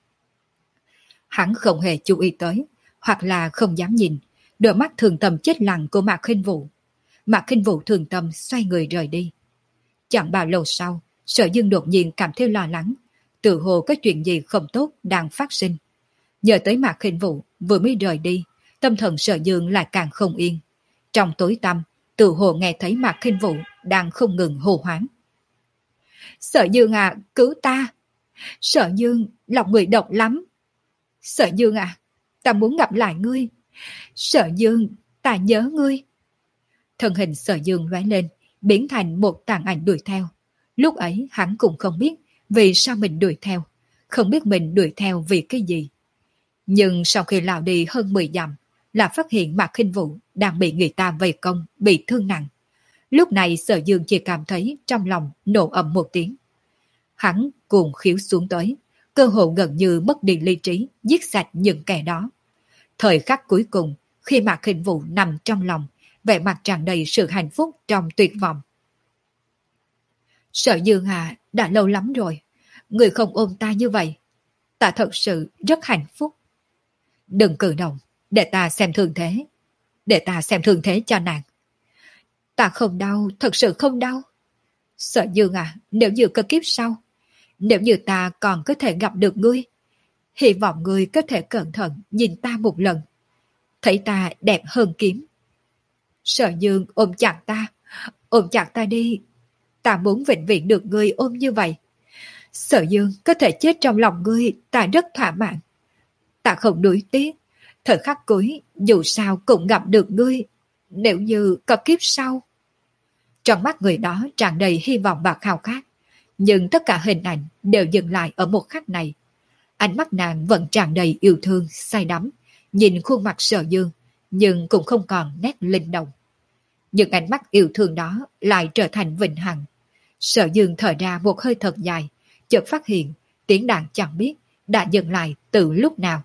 Hắn không hề chú ý tới, hoặc là không dám nhìn, đôi mắt thường tâm chết lặng của Mạc Khinh Vũ. Mạc Khinh Vũ thường tâm xoay người rời đi. Chẳng bao lâu sau, Sở Dương đột nhiên cảm thấy lo lắng, tự hồ có chuyện gì không tốt đang phát sinh. Nhờ tới Mạc Khinh Vũ vừa mới rời đi, tâm thần Sở Dương lại càng không yên. Trong tối tăm, tự hồ nghe thấy Mạc Khinh Vũ đang không ngừng hô hoáng. Sở Dương à, cứu ta! Sở Dương, lòng người độc lắm! Sở Dương à, ta muốn gặp lại ngươi! Sở Dương, ta nhớ ngươi! Thân hình Sở Dương lóe lên, biến thành một tàn ảnh đuổi theo. Lúc ấy hắn cũng không biết vì sao mình đuổi theo, không biết mình đuổi theo vì cái gì. Nhưng sau khi lao đi hơn mười dặm, là phát hiện Mạc Khinh Vũ đang bị người ta vây công, bị thương nặng. Lúc này Sở Dương chỉ cảm thấy trong lòng nổ ầm một tiếng. Hắn cuồng khiếu xuống tới, cơ hồ gần như mất đi lý trí, giết sạch những kẻ đó. Thời khắc cuối cùng, khi Mạc Khinh Vũ nằm trong lòng, vẻ mặt tràn đầy sự hạnh phúc trong tuyệt vọng. Sở Dương à, đã lâu lắm rồi, người không ôm ta như vậy. Ta thật sự rất hạnh phúc. Đừng cử động, để ta xem thương thế. Để ta xem thương thế cho nàng. Ta không đau, thật sự không đau. Sở Dương à, nếu như có kiếp sau, nếu như ta còn có thể gặp được ngươi, hy vọng ngươi có thể cẩn thận nhìn ta một lần, thấy ta đẹp hơn kiếm. Sở Dương ôm chặt ta, ôm chặt ta đi. Ta muốn vĩnh viễn được ngươi ôm như vậy. Sở Dương có thể chết trong lòng ngươi, ta rất thỏa mãn. Ta không nuối tiếc, thời khắc cuối dù sao cũng gặp được ngươi, nếu như có kiếp sau. Trong mắt người đó tràn đầy hy vọng và khao khát, nhưng tất cả hình ảnh đều dừng lại ở một khắc này. Ánh mắt nàng vẫn tràn đầy yêu thương, say đắm, nhìn khuôn mặt Sở Dương, nhưng cũng không còn nét linh động. Nhưng ánh mắt yêu thương đó lại trở thành vĩnh hằng. Sở Dương thở ra một hơi thật dài, chợt phát hiện tiếng đàn chẳng biết đã dừng lại từ lúc nào.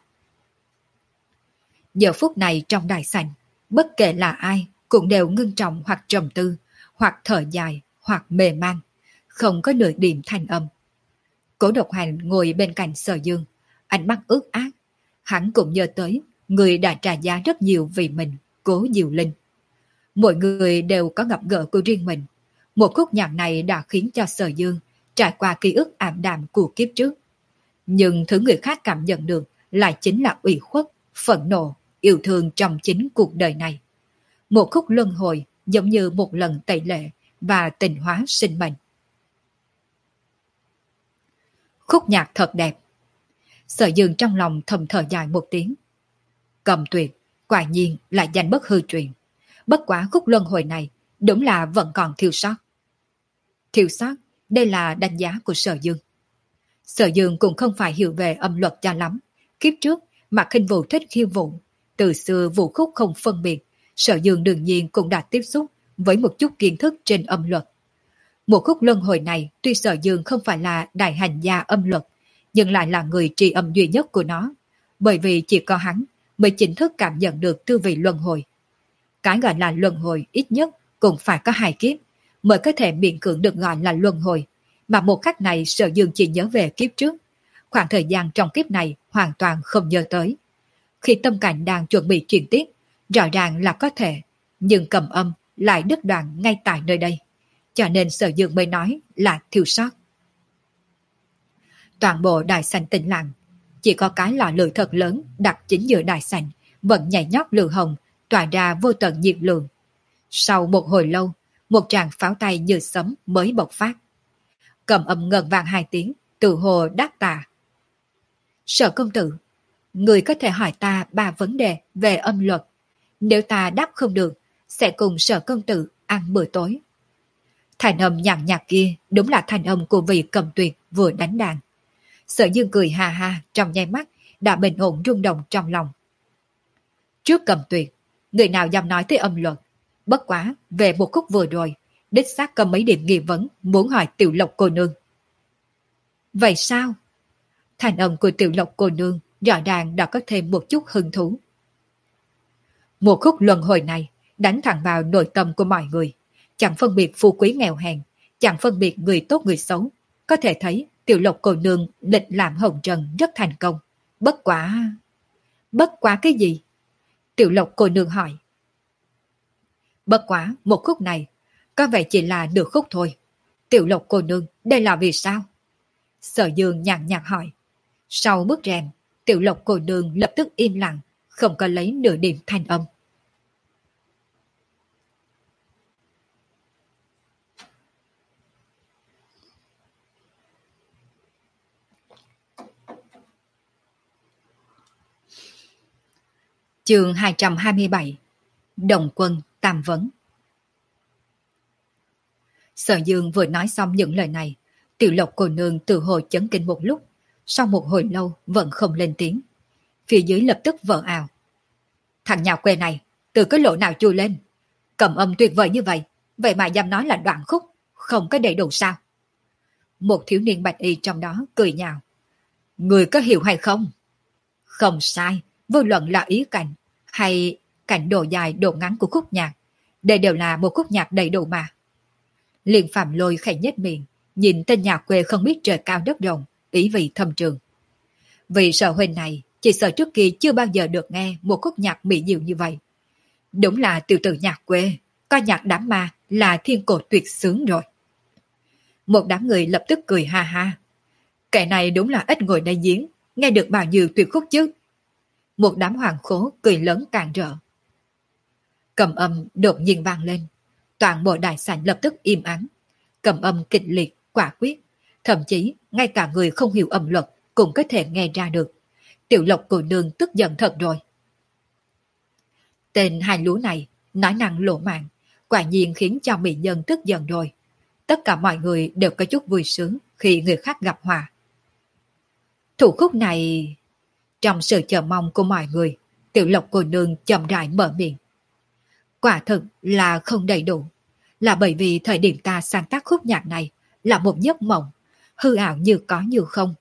Giờ phút này trong đại sảnh, bất kể là ai cũng đều ngưng trọng hoặc trầm tư, hoặc thở dài, hoặc mê man, không có nửa điểm thanh âm. Cố Độc Hành ngồi bên cạnh Sở Dương, ánh mắt ướt át. Hắn cũng nhớ tới người đã trả giá rất nhiều vì mình, Cố Diệu Linh. Mỗi người đều có gặp gỡ của riêng mình. Một khúc nhạc này đã khiến cho Sở Dương trải qua ký ức ảm đạm của kiếp trước. Nhưng thứ người khác cảm nhận được lại chính là ủy khuất, phẫn nộ, yêu thương trong chính cuộc đời này. Một khúc luân hồi giống như một lần tẩy lệ và tịnh hóa sinh mệnh. Khúc nhạc thật đẹp. Sở Dương trong lòng thầm thở dài một tiếng. Cầm Tuyệt quả nhiên là danh bất hư truyền. Bất quá khúc luân hồi này đúng là vẫn còn thiếu sót. Thiếu sót, đây là đánh giá của Sở Dương. Sở Dương cũng không phải hiểu về âm luật cho lắm. Kiếp trước, Mạc Khinh Vũ thích khiêu vũ. Từ xưa vũ khúc không phân biệt, Sở Dương đương nhiên cũng đã tiếp xúc với một chút kiến thức trên âm luật. Một khúc luân hồi này tuy Sở Dương không phải là đại hành gia âm luật, nhưng lại là người tri âm duy nhất của nó, bởi vì chỉ có hắn mới chính thức cảm nhận được tư vị luân hồi. Cái gọi là luân hồi ít nhất cũng phải có hai kiếp, mới có thể miễn cưỡng được gọi là luân hồi, mà một khắc này Sở Dương chỉ nhớ về kiếp trước. Khoảng thời gian trong kiếp này hoàn toàn không nhớ tới. Khi tâm cảnh đang chuẩn bị chuyển tiếp, rõ ràng là có thể, nhưng cầm âm lại đứt đoạn ngay tại nơi đây. Cho nên Sở Dương mới nói là thiếu sót. Toàn bộ đại sảnh tĩnh lặng, chỉ có cái lò lửa thật lớn đặt chính giữa đại sảnh vẫn nhảy nhót lửa hồng, tỏa ra vô tận nhiệt lượng. Sau một hồi lâu, một tràng pháo tay như sấm mới bộc phát. Cầm âm ngân vang hai tiếng, tự hồ đáp tạ. Sở công tử, người có thể hỏi ta ba vấn đề về âm luật. Nếu ta đáp không được, sẽ cùng Sở công tử ăn bữa tối. Thành âm nhàn nhạt kia đúng là thành âm của vị Cầm Tuyệt vừa đánh đàn. Sở Dương cười ha ha, trong nháy mắt đã bình ổn rung động trong lòng. Trước Cầm Tuyệt, người nào dám nói tới âm luật. Bất quá về một khúc vừa rồi, đích xác có mấy điểm nghi vấn muốn hỏi Tiểu Lộc cô nương. Vậy sao? Thành âm của Tiểu Lộc cô nương rõ ràng đã có thêm một chút hứng thú. Một khúc luân hồi này đánh thẳng vào nội tâm của mọi người, chẳng phân biệt phú quý nghèo hèn, chẳng phân biệt người tốt người xấu. Có thể thấy Tiểu Lộc cô nương lịch làm hồng trần rất thành công. Bất quá... Bất quá cái gì? Tiểu Lộc cô nương hỏi. Bất quá một khúc này, có vẻ chỉ là nửa khúc thôi. Tiểu Lộc cô nương, đây là vì sao? Sở Dương nhàn nhạt hỏi. Sau bức rèm, Tiểu Lộc cô nương lập tức im lặng, không có lấy nửa điểm thanh âm. Chương hai trăm hai mươi bảy. Đồng quân tam vấn. Sở Dương vừa nói xong những lời này, Tiểu Lộc cô nương từ hồi chấn kinh một lúc, sau một hồi lâu vẫn không lên tiếng. Phía dưới lập tức vỡ ào. Thằng nhà quê này, từ cái lỗ nào chui lên? Cầm âm tuyệt vời như vậy, vậy mà dám nói là đoạn khúc, không có đầy đủ sao? Một thiếu niên bạch y trong đó cười nhạo. Người có hiểu hay không? Không sai, vô luận là ý cảnh, hay cảnh độ dài độ ngắn của khúc nhạc. Đây đều là một khúc nhạc đầy đủ mà. Liên Phạm Lôi khẽ nhếch miệng, nhìn tên nhà quê không biết trời cao đất rộng, ý vị thâm trường. Vì Sở huynh này, chỉ sợ trước kia chưa bao giờ được nghe một khúc nhạc mỹ diệu như vậy. Đúng là tiểu tử nhà quê, coi nhạc đám ma là thiên cổ tuyệt sướng rồi. Một đám người lập tức cười ha ha. Kẻ này đúng là ít ngồi đây giếng, nghe được bao nhiêu tuyệt khúc chứ. Một đám hoàng khố cười lớn càng rỡ. Cầm âm đột nhiên vang lên. Toàn bộ đại sảnh lập tức im ắng. Cầm âm kịch liệt, quả quyết. Thậm chí ngay cả người không hiểu âm luật cũng có thể nghe ra được. Tiểu Lộc cô nương tức giận thật rồi. Tên hai lúa này nói năng lỗ mạng, quả nhiên khiến cho mỹ nhân tức giận rồi. Tất cả mọi người đều có chút vui sướng khi người khác gặp hòa. Thủ khúc này... Trong sự chờ mong của mọi người, Tiểu Lộc cô nương chậm rãi mở miệng. Quả thực là không đầy đủ, là bởi vì thời điểm ta sáng tác khúc nhạc này là một giấc mộng, hư ảo như có như không.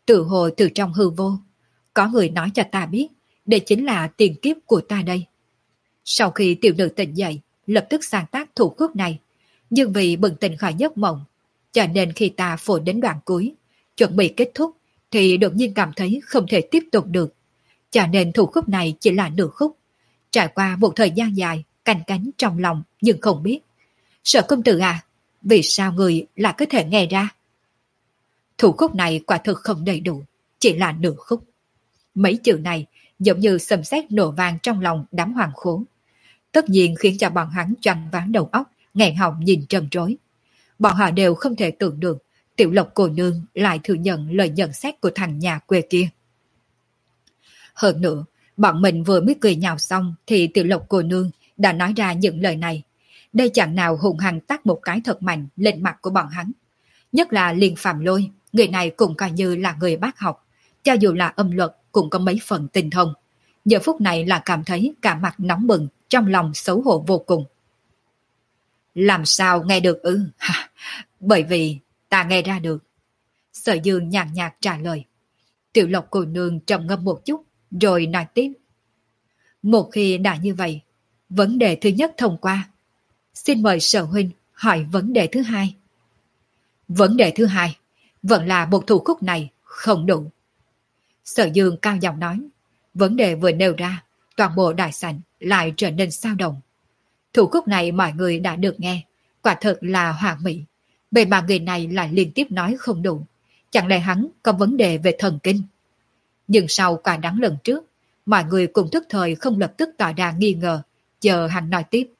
Tự hồ từ trong hư vô, có người nói cho ta biết, đây chính là tiền kiếp của ta đây. Sau khi tiểu nữ tỉnh dậy, lập tức sáng tác thủ khúc này, nhưng vì bừng tỉnh khỏi giấc mộng, cho nên khi ta phổ đến đoạn cuối, chuẩn bị kết thúc, thì đột nhiên cảm thấy không thể tiếp tục được. Cho nên thủ khúc này chỉ là nửa khúc. Trải qua một thời gian dài, canh cánh trong lòng nhưng không biết. Sở công tử à, vì sao người lại có thể nghe ra? Thủ khúc này quả thực không đầy đủ, chỉ là nửa khúc. Mấy chữ này giống như sấm sét nổ vang trong lòng đám hoàng khố. Tất nhiên khiến cho bọn hắn choáng váng đầu óc, nghẹn họng nhìn trần trối. Bọn họ đều không thể tưởng được Tiểu Lộc cô nương lại thừa nhận lời nhận xét của thằng nhà quê kia. Hơn nữa, bọn mình vừa mới cười nhạo xong thì Tiểu Lộc cô nương đã nói ra những lời này. Đây chẳng nào hùng hăng tát một cái thật mạnh lên mặt của bọn hắn. Nhất là Liên Phạm Lôi, người này cũng coi như là người bác học, cho dù là âm luật cũng có mấy phần tinh thông. Giờ phút này là cảm thấy cả mặt nóng bừng, trong lòng xấu hổ vô cùng. Làm sao nghe được ư? Ha, bởi vì ta nghe ra được. Sở Dương nhàn nhạt trả lời. Tiểu Lộc cô nương trầm ngâm một chút, rồi nói tiếp. Một khi đã như vậy, vấn đề thứ nhất thông qua. Xin mời Sở huynh hỏi vấn đề thứ hai. Vấn đề thứ hai, vẫn là một thủ khúc này không đủ. Sở Dương cao giọng nói. Vấn đề vừa nêu ra, toàn bộ đại sảnh lại trở nên sao động. Thủ khúc này mọi người đã được nghe, quả thật là hoàn mỹ. Vậy mà người này lại liên tiếp nói không đủ. Chẳng lẽ hắn có vấn đề về thần kinh? Nhưng sau quả đắng lần trước, mọi người cùng thức thời không lập tức tỏ ra nghi ngờ, chờ hắn nói tiếp.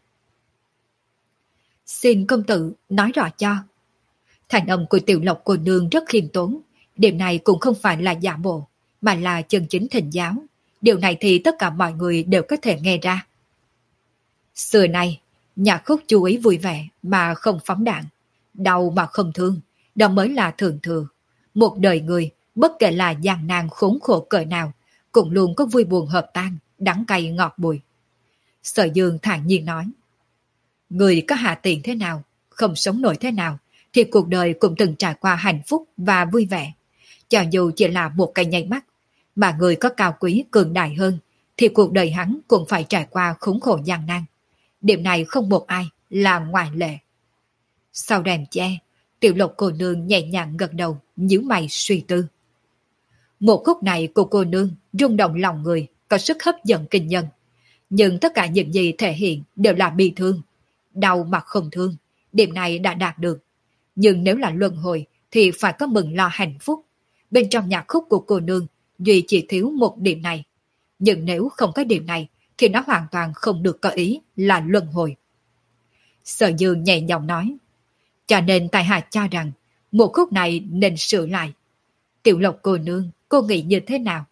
Xin công tử nói rõ cho. Thành âm của Tiểu Lộc cô nương rất khiêm tốn, điểm này cũng không phải là giả bộ, mà là chân chính thịnh giáo. Điều này thì tất cả mọi người đều có thể nghe ra. Xưa nay, nhạc khúc chú ý vui vẻ mà không phóng đạn, đau mà không thương, đó mới là thường thừa. Một đời người, bất kể là gian nan khốn khổ cỡ nào, cũng luôn có vui buồn hợp tan, đắng cay ngọt bùi. Sở Dương thản nhiên nói. Người có hạ tiện thế nào, không sống nổi thế nào, thì cuộc đời cũng từng trải qua hạnh phúc và vui vẻ. Cho dù chỉ là một cái nháy mắt, mà người có cao quý cường đại hơn, thì cuộc đời hắn cũng phải trải qua khốn khổ gian nan. Điểm này không một ai là ngoại lệ. Sau rèm che, Tiểu Lộc cô nương nhẹ nhàng gật đầu, nhíu mày suy tư. Một khúc này của cô nương rung động lòng người, có sức hấp dẫn kinh nhân. Nhưng tất cả những gì thể hiện đều là bi thương, đau mà không thương. Điểm này đã đạt được. Nhưng nếu là luân hồi thì phải có mừng lo hạnh phúc. Bên trong nhạc khúc của cô nương, duy chỉ thiếu một điểm này. Nhưng nếu không có điểm này thì nó hoàn toàn không được có ý là luân hồi. Sở Dương nhẹ nhàng nói. Cho nên tại hạ cho rằng một khúc này nên sửa lại. Tiểu Lộc cô nương, cô nghĩ như thế nào?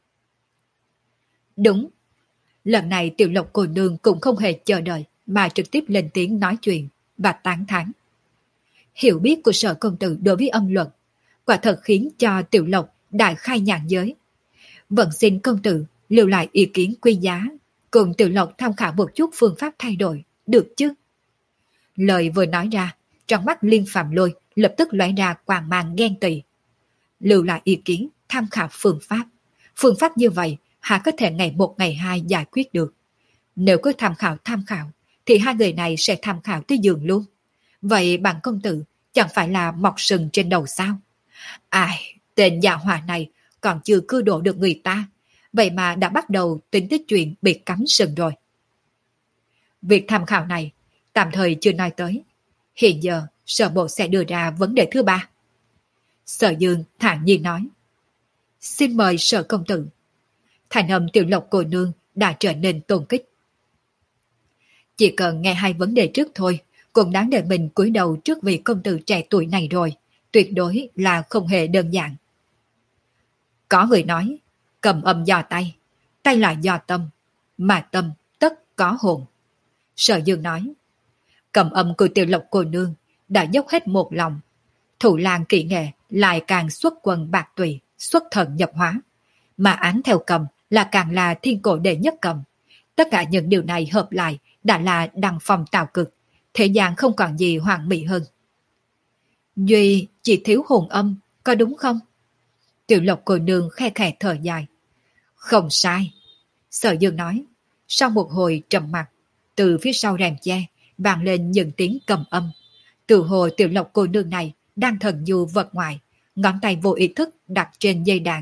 Đúng. Lần này Tiểu Lộc cô nương cũng không hề chờ đợi mà trực tiếp lên tiếng nói chuyện và tán thán. Hiểu biết của Sở công tử đối với âm luật quả thật khiến cho Tiểu Lộc đại khai nhàn giới. Vẫn xin công tử lưu lại ý kiến quý giá, cùng Tiểu Lộc tham khảo một chút phương pháp thay đổi, được chứ? Lời vừa nói ra, trong mắt Liên Phạm Lôi lập tức lóe ra quang mang ghen tị. Lưu lại ý kiến, tham khảo phương pháp. Phương pháp như vậy, hà có thể ngày một ngày hai giải quyết được. Nếu có tham khảo tham khảo, thì hai người này sẽ tham khảo tới giường luôn. Vậy bản công tử chẳng phải là mọc sừng trên đầu sao? Ai, tên nhà hỏa này còn chưa cưa đổ được người ta, vậy mà đã bắt đầu tính tới chuyện bị cắm sừng rồi. Việc tham khảo này tạm thời chưa nói tới. Hiện giờ sở bộ sẽ đưa ra vấn đề thứ ba. Sở Dương thản nhiên nói. Xin mời Sở công tử. Thành âm Tiểu Lộc cô nương đã trở nên tôn kích. Chỉ cần nghe hai vấn đề trước thôi, cũng đáng để mình cúi đầu trước vị công tử trẻ tuổi này rồi. Tuyệt đối là không hề đơn giản. Có người nói, cầm âm do tay, tay là do tâm, mà tâm tất có hồn. Sở Dương nói, cầm âm của Tiểu Lộc cô nương đã dốc hết một lòng. Thủ làng kỹ nghệ lại càng xuất quần bạc tùy, xuất thần nhập hóa. Mà án theo cầm là càng là thiên cổ đệ nhất cầm. Tất cả những điều này hợp lại đã là đăng phong tạo cực. Thế gian không còn gì hoàn mỹ hơn. Duy chỉ thiếu hồn âm, có đúng không? Tiểu Lộc cô nương khe khẽ thở dài. Không sai. Sở Dương nói. Sau một hồi trầm mặc, từ phía sau rèm che vang lên những tiếng cầm âm. Từ hồ Tiểu Lộc cô nương này đang thần du vật ngoại, ngón tay vô ý thức đặt trên dây đàn.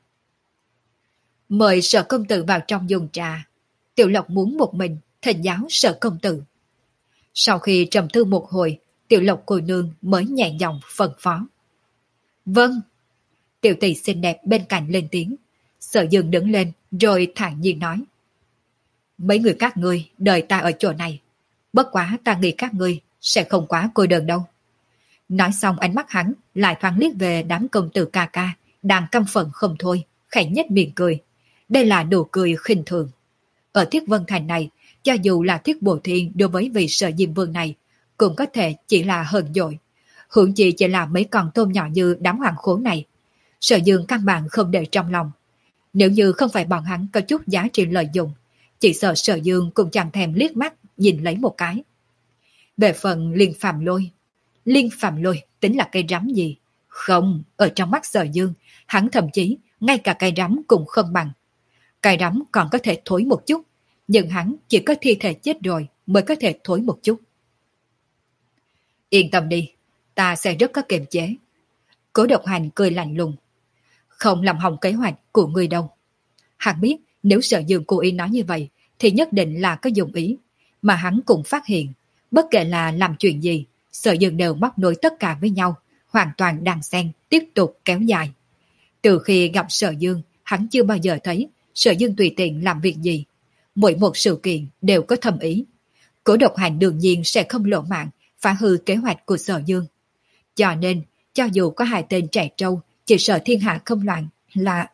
Mời Sở công tử vào trong dùng trà. Tiểu Lộc muốn một mình thỉnh giáo Sở công tử. Sau khi trầm tư một hồi, Tiểu Lộc cô nương mới nhẹ giọng phân phó. Vâng. Tiểu tỷ xinh đẹp bên cạnh lên tiếng. Sở Dương đứng lên rồi thản nhiên nói. Mấy người các ngươi đợi ta ở chỗ này. Bất quá ta nghĩ các ngươi sẽ không quá cô đơn đâu. Nói xong ánh mắt hắn lại thoáng liếc về đám công tử ca ca đang căm phẫn không thôi, khẽ nhếch miệng cười. Đây là nụ cười khinh thường. Ở Thiết Vân Thành này, cho dù là Thiết Bồ Thiên đối với vị Sở Diêm Vương này, cũng có thể chỉ là hờn dỗi. Hưởng chi chỉ là mấy con tôm nhỏ như đám hoàng khố này. Sở Dương căn bản không để trong lòng. Nếu như không phải bọn hắn có chút giá trị lợi dụng, chỉ sợ Sở Dương cũng chẳng thèm liếc mắt nhìn lấy một cái. Về phần Liên Phàm Lôi, Liên Phàm Lôi tính là cây rắm gì? Không, ở trong mắt Sở Dương, hắn thậm chí ngay cả cây rắm cũng không bằng. Cây rắm còn có thể thối một chút, nhưng hắn chỉ có thi thể chết rồi mới có thể thối một chút. Yên tâm đi, ta sẽ rất có kiềm chế. Cố Độc Hành cười lạnh lùng. Không làm hỏng kế hoạch của người đâu. Hắn biết nếu Sở Dương cố ý nói như vậy thì nhất định là có dụng ý, mà hắn cũng phát hiện, bất kể là làm chuyện gì, Sở Dương đều móc nối tất cả với nhau, hoàn toàn đan xen, tiếp tục kéo dài. Từ khi gặp Sở Dương, hắn chưa bao giờ thấy Sở Dương tùy tiện làm việc gì. Mỗi một sự kiện đều có thâm ý. Cố Độc Hành đương nhiên sẽ không lộ mạng phá hư kế hoạch của Sở Dương. Cho nên, cho dù có hai tên trẻ trâu, chỉ sợ thiên hạ không loạn là...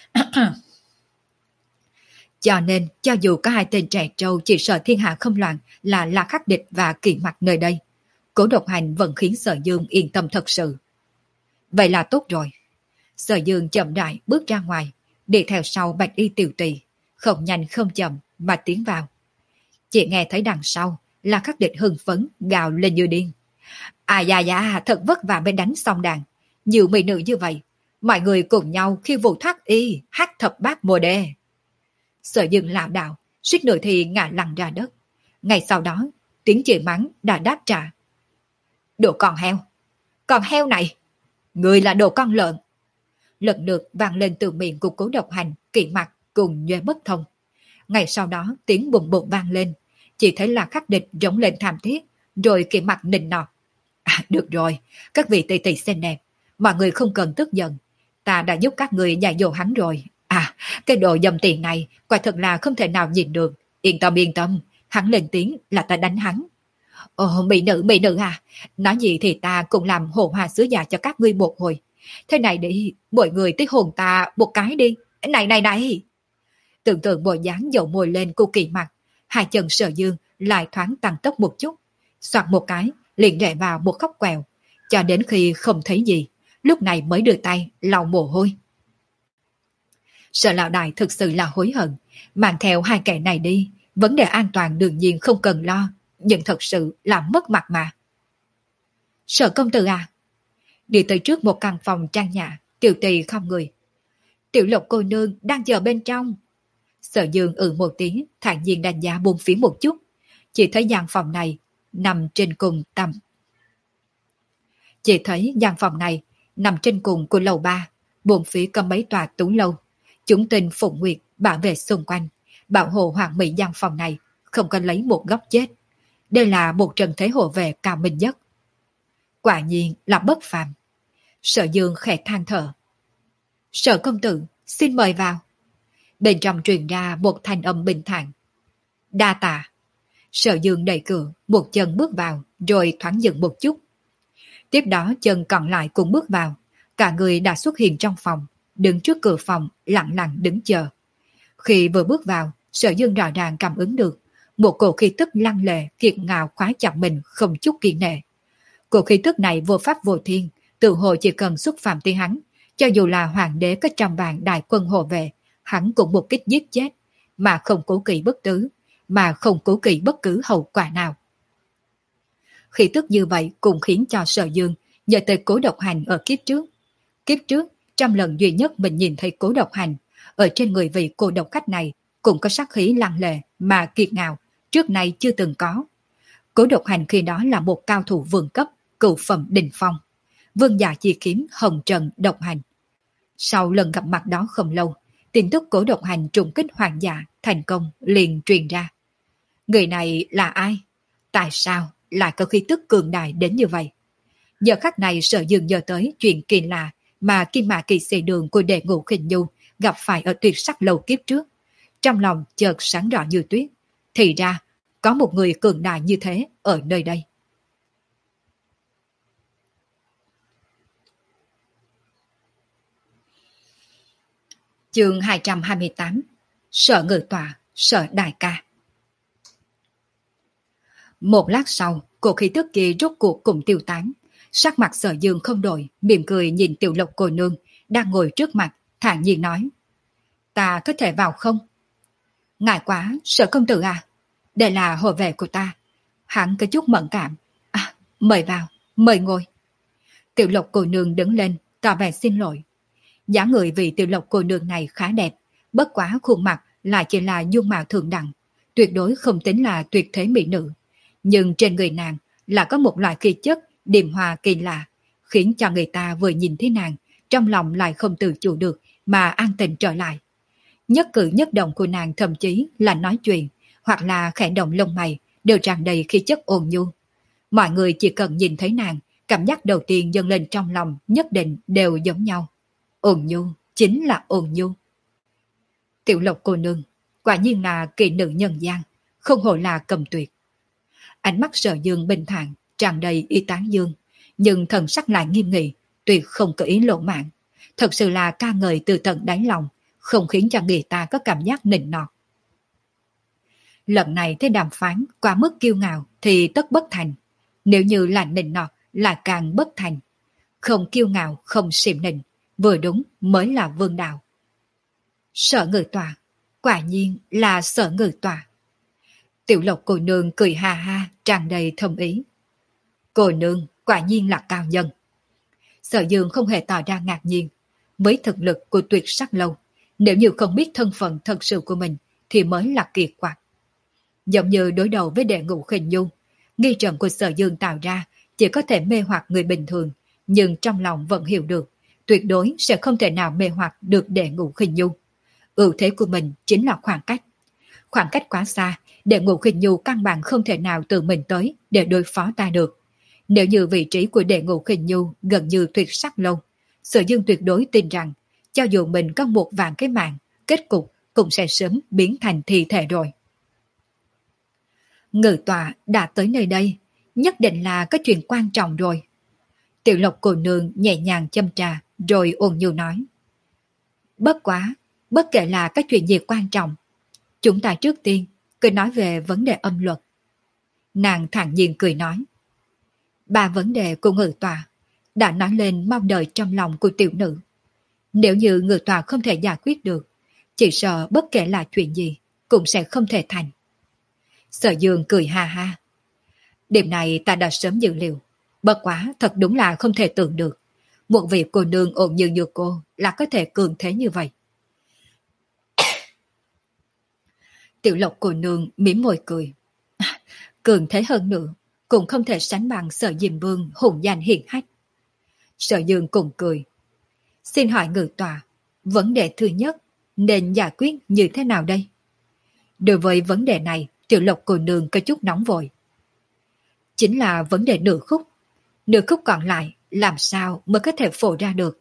Cho nên, cho dù có hai tên trẻ trâu chỉ sợ thiên hạ không loạn là La Khắc Địch và Kỳ Mặc nơi đây, Cố Độc Hành vẫn khiến Sở Dương yên tâm thật sự. Vậy là tốt rồi. Sở Dương chậm rãi bước ra ngoài, đi theo sau Bạch Y Tiểu Tỳ, không nhanh không chậm mà tiến vào. Chỉ nghe thấy đằng sau, La Khắc Địch hưng phấn gào lên như điên. À da da, thật vất vả mới đánh xong đàn. Nhiều mỹ nữ như vậy, mọi người cùng nhau khi vụ thoát y, hát thập bát mùa đề. Sở Dương lảo đảo, suýt nữa thì ngã lăn ra đất. Ngay sau đó, tiếng chửi mắng đã đáp trả. Đồ con heo! Con heo này! Người là đồ con lợn! Lần lượt vang lên từ miệng của Cố Độc Hành, Kỳ Mặc cùng Nhuệ Bất Thông. Ngay sau đó tiếng bùng bùng vang lên, chỉ thấy là Khắc Địch rống lên thảm thiết, rồi Kỳ Mặc nịnh nọt. À, được rồi, các vị tỷ tỷ xinh đẹp, mọi người không cần tức giận. Ta đã giúp các người dạy dỗ hắn rồi. À, cái đồ dầm tiền này quả thật là không thể nào nhìn được. Yên tâm yên tâm, hắn lên tiếng là ta đánh hắn. Ồ, mỹ nữ mỹ nữ à, nói gì thì ta cũng làm hồ hoa sứ giả cho các ngươi một hồi. Thế này đi, mọi người tới hồn ta một cái đi. Này này này. Tưởng tượng bộ dáng dầu môi lên của Kỳ Mặc, hai chân Sở Dương lại thoáng tăng tốc một chút, soạt một cái liền rẽ vào một khóc quẹo, cho đến khi không thấy gì, lúc này mới đưa tay lau mồ hôi. Sở lão đại thực sự là hối hận, mang theo hai kẻ này đi, vấn đề an toàn đương nhiên không cần lo, nhưng thật sự là mất mặt mà. Sở công tử à? Đi tới trước một căn phòng trang nhã, Tiểu Tỳ không người. Tiểu Lộc cô nương đang chờ bên trong. Sở Dương ừ một tiếng, thản nhiên đánh giá bốn phía một chút, chỉ thấy gian phòng này nằm trên cùng tầm. Chỉ thấy gian phòng này nằm trên cùng của lầu ba, bốn phía có mấy tòa tú lâu. Chúng tình Phụng Nguyệt bảo vệ xung quanh, bảo hộ hoàng mỹ gian phòng này không có lấy một góc chết. Đây là một trận thế hộ vệ cao minh nhất. Quả nhiên là bất phàm. Sở Dương khẽ than thở. Sở công tử, xin mời vào. Bên trong truyền ra một thanh âm bình thản. Đa tạ. Sở Dương đẩy cửa, một chân bước vào, rồi thoáng dừng một chút. Tiếp đó chân còn lại cũng bước vào, cả người đã xuất hiện trong phòng, đứng trước cửa phòng, lặng lặng đứng chờ. Khi vừa bước vào, Sở Dương rõ ràng cảm ứng được một cổ khí tức lăng lệ, kiệt ngạo khóa chặt mình không chút kiêng nể. Cổ khí tức này vô pháp vô thiên, tự hồ chỉ cần xúc phạm tới hắn, cho dù là hoàng đế có trăm vạn đại quân hộ vệ, hắn cũng một kích giết chết, mà không cố kỵ bất cứ, mà không cố kỵ bất cứ hậu quả nào. Khí tức như vậy cũng khiến cho Sở Dương nhớ tới Cố Độc Hành ở kiếp trước. Kiếp trước, Trong lần duy nhất mình nhìn thấy Cố Độc Hành, ở trên người vị cô độc khách này cũng có sát khí lăng lệ mà kiệt ngạo, trước nay chưa từng có. Cố Độc Hành khi đó là một cao thủ vương cấp, cựu phẩm đỉnh phong. Vương giả chi kiếm hồng trần độc hành. Sau lần gặp mặt đó không lâu, tin tức Cố Độc Hành trùng kích hoàng giả thành công liền truyền ra. Người này là ai? Tại sao lại có khí tức cường đại đến như vậy? Giờ khắc này Sở Dương nhớ tới chuyện kỳ lạ mà Kim Mã Kỳ Sĩ Đường của Đệ Ngũ Khinh Nhu gặp phải ở Tuyệt Sắc Lâu kiếp trước. Trong lòng chợt sáng rõ như tuyết. Thì ra, có một người cường đại như thế ở nơi đây. Chương hai trăm hai mươi tám. Sở Ngự Tọa, Sở Đại Ca. Một lát sau, cổ khí tức kia rốt cuộc cùng tiêu tán. Sắc mặt Sở Dương không đổi, mỉm cười nhìn Tiểu Lộc cô nương đang ngồi trước mặt, thản nhiên nói: Ta có thể vào không? Ngại quá, Sở công tử à, đây là hộ vệ của ta. Hắn có chút mẫn cảm. À, mời vào, mời ngồi. Tiểu Lộc cô nương đứng lên, tỏ vẻ xin lỗi. Dáng người vì Tiểu Lộc cô nương này khá đẹp, bất quá khuôn mặt lại chỉ là dung mạo thượng đẳng, tuyệt đối không tính là tuyệt thế mỹ nữ. Nhưng trên người nàng là có một loại khí chất điềm hòa kỳ lạ, khiến cho người ta vừa nhìn thấy nàng, trong lòng lại không tự chủ được mà an tình trở lại. Nhất cử nhất động của nàng thậm chí là nói chuyện, hoặc là khẽ động lông mày, đều tràn đầy khí chất ôn nhu. Mọi người chỉ cần nhìn thấy nàng, cảm giác đầu tiên dâng lên trong lòng nhất định đều giống nhau. Ôn nhu, chính là ôn nhu. Tiểu Lộc cô nương, quả nhiên là kỳ nữ nhân gian, không hổ là cầm tuyệt. Ánh mắt Sở Dương bình thản, tràn đầy y tán dương, nhưng thần sắc lại nghiêm nghị, tuyệt không có ý lộ mạng. Thật sự là ca ngợi từ tận đáy lòng, không khiến cho người ta có cảm giác nịnh nọt. Lần này thấy đàm phán quá mức kiêu ngạo thì tất bất thành. Nếu như là nịnh nọt là càng bất thành. Không kiêu ngạo, không xìm nịnh, vừa đúng mới là vương đạo. Sở Ngự Tọa, quả nhiên là Sở Ngự Tọa. Tiểu Lộc cô nương cười ha ha, tràn đầy thâm ý. Cô nương quả nhiên là cao nhân. Sở Dương không hề tỏ ra ngạc nhiên. Với thực lực của Tuyệt Sắc Lâu, nếu như không biết thân phận thật sự của mình thì mới là kiệt quặc. Giống như đối đầu với Đệ Ngũ Khinh Nhu, nghi trận của Sở Dương tạo ra chỉ có thể mê hoặc người bình thường, nhưng trong lòng vẫn hiểu được, tuyệt đối sẽ không thể nào mê hoặc được Đệ Ngũ Khinh Nhu. Ưu thế của mình chính là khoảng cách. Khoảng cách quá xa, Đệ Ngũ Khinh Nhu căn bản không thể nào tự mình tới để đối phó ta được. Nếu như vị trí của Đệ Ngũ Khinh Nhu gần như Tuyệt Sắc Lâu, Sở Dương tuyệt đối tin rằng, cho dù mình có một vạn cái mạng, kết cục cũng sẽ sớm biến thành thi thể rồi. Ngự tọa đã tới nơi đây, nhất định là có chuyện quan trọng rồi. Tiểu Lộc cô nương nhẹ nhàng châm trà, rồi ôn nhu nói. Bất quá, bất kể là cái chuyện gì quan trọng, chúng ta trước tiên cứ nói về vấn đề âm luật. Nàng thản nhiên cười nói. Ba vấn đề của ngự tọa đã nói lên mong đợi trong lòng của tiểu nữ. Nếu như ngự tọa không thể giải quyết được, chỉ sợ bất kể là chuyện gì cũng sẽ không thể thành. Sở Dương cười ha ha. Điểm này ta đã sớm dự liệu, bất quá thật đúng là không thể tưởng được. Một vị cô nương ổn như như cô là có thể cường thế như vậy. Tiểu Lộc cô nương mỉm môi cười. Cường thế hơn nữa, cũng không thể sánh bằng Sở Diêm Vương hùng danh hiển hách. Sở Dương cùng cười. Xin hỏi ngự tọa, vấn đề thứ nhất nên giải quyết như thế nào đây? Đối với vấn đề này, Tiểu Lộc cô nương có chút nóng vội. Chính là vấn đề nửa khúc. Nửa khúc còn lại làm sao mới có thể phổ ra được?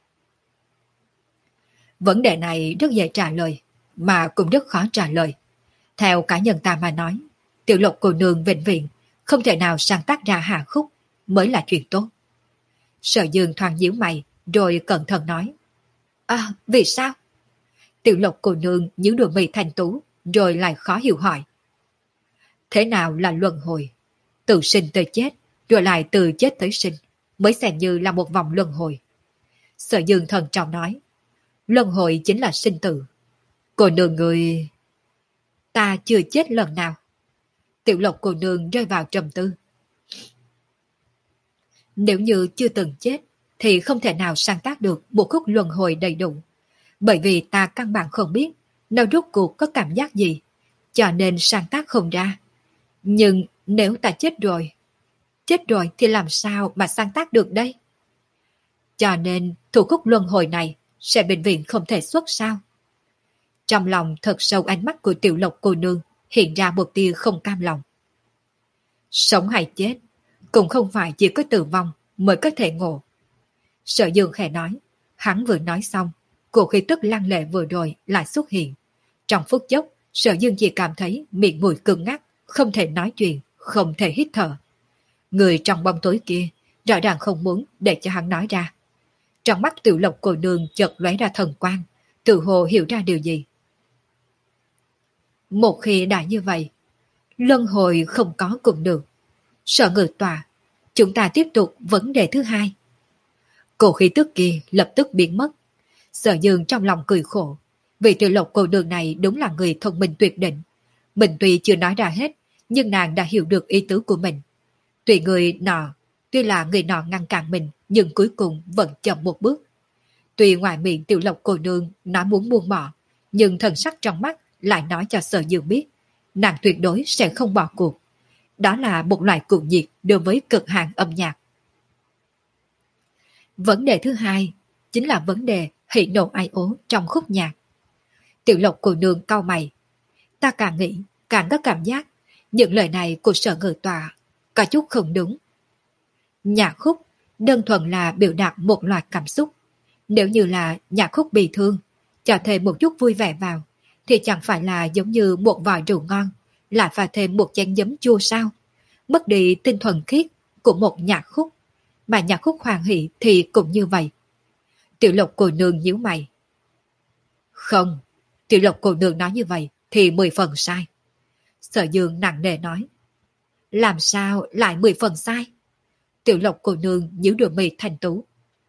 Vấn đề này rất dễ trả lời, mà cũng rất khó trả lời. Theo cá nhân ta mà nói, Tiểu Lộc cô nương vĩnh viễn không thể nào sáng tác ra hạ khúc mới là chuyện tốt. Sở Dương thoáng nhíu mày, rồi cẩn thận nói. À, vì sao? Tiểu Lộc cô nương nhíu đôi mi thanh tú, rồi lại khó hiểu hỏi. Thế nào là luân hồi? Từ sinh tới chết, rồi lại từ chết tới sinh, mới xem như là một vòng luân hồi. Sở Dương thần trọng nói. Luân hồi chính là sinh tử. Cô nương người... Ta chưa chết lần nào. Tiểu Lộc cô nương rơi vào trầm tư. Nếu như chưa từng chết, thì không thể nào sáng tác được một khúc luân hồi đầy đủ. Bởi vì ta căn bản không biết nó rốt cuộc có cảm giác gì, cho nên sáng tác không ra. Nhưng nếu ta chết rồi, chết rồi thì làm sao mà sáng tác được đây? Cho nên thủ khúc luân hồi này sẽ bệnh viện không thể xuất sao? Trong lòng thật sâu ánh mắt của Tiểu Lộc cô nương hiện ra một tia không cam lòng. Sống hay chết cũng không phải chỉ có tử vong mới có thể ngộ. Sở Dương khẽ nói, hắn vừa nói xong, cổ khí tức lăng lệ vừa rồi lại xuất hiện. Trong phút chốc, Sở Dương chỉ cảm thấy miệng mũi cứng ngắc, không thể nói chuyện, không thể hít thở. Người trong bóng tối kia rõ ràng không muốn để cho hắn nói ra. Trong mắt Tiểu Lộc cô nương chợt lóe ra thần quang, tự hồ hiểu ra điều gì. Một khi đã như vậy, luân hồi không có cũng được. Sở Ngự Tọa, chúng ta tiếp tục vấn đề thứ hai. Cổ khí tức kia lập tức biến mất. Sở Dương trong lòng cười khổ, vì Tiểu Lộc cô nương này đúng là người thông minh tuyệt đỉnh. Mình tuy chưa nói ra hết, nhưng nàng đã hiểu được ý tứ của mình. Tuy người nọ, tuy là người nọ ngăn cản mình, nhưng cuối cùng vẫn chậm một bước. Tuy ngoài miệng Tiểu Lộc cô nương nói muốn buông bỏ, nhưng thần sắc trong mắt lại nói cho Sở Dương biết, nàng tuyệt đối sẽ không bỏ cuộc. Đó là một loại cuồng nhiệt đối với cực hạn âm nhạc. Vấn đề thứ hai chính là vấn đề hỉ nộ ai ố trong khúc nhạc. Tiểu Lộc cô nương cau mày. Ta càng nghĩ, càng có cảm giác những lời này của Sở Ngự Tọa có chút không đúng. Nhạc khúc đơn thuần là biểu đạt một loạt cảm xúc. Nếu như là nhạc khúc bị thương, cho thêm một chút vui vẻ vào, thì chẳng phải là giống như một vòi rượu ngon, lại pha thêm một chén giấm chua sao? Mất đi tinh thuần khiết của một nhạc khúc, mà nhạc khúc hoàng hỷ thì cũng như vậy. Tiểu Lộc cô nương nhíu mày. Không, Tiểu Lộc cô nương nói như vậy thì mười phần sai. Sở Dương nặng nề nói. Làm sao lại mười phần sai? Tiểu Lộc cô nương nhíu đôi mi thanh tú.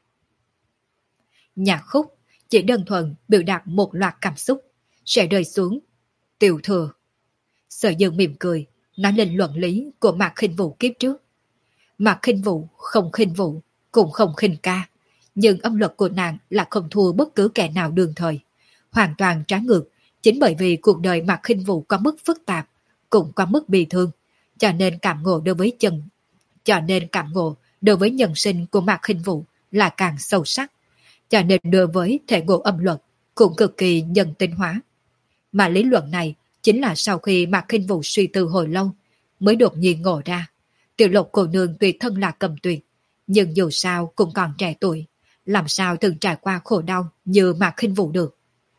Nhạc khúc chỉ đơn thuần biểu đạt một loạt cảm xúc, sẽ rơi xuống tiểu thừa. Sở Dương mỉm cười, nói lên luận lý của Mạc Khinh Vũ kiếp trước. Mạc Khinh Vũ không khinh vũ, cũng không khinh ca, nhưng âm luật của nàng là không thua bất cứ kẻ nào đương thời. Hoàn toàn trái ngược, chính bởi vì cuộc đời Mạc Khinh Vũ có mức phức tạp, cũng có mức bi thương, cho nên cảm ngộ đối với chân, cho nên cảm ngộ đối với nhân sinh của Mạc Khinh Vũ là càng sâu sắc, cho nên đối với thể ngộ âm luật cũng cực kỳ nhân tinh hóa. Mà lý luận này chính là sau khi Mạc Khinh Vũ suy tư hồi lâu mới đột nhiên ngộ ra. Tiểu Lộc cô nương tuy thân là cầm tuyệt, nhưng dù sao cũng còn trẻ tuổi, làm sao từng trải qua khổ đau như Mạc Khinh Vũ được.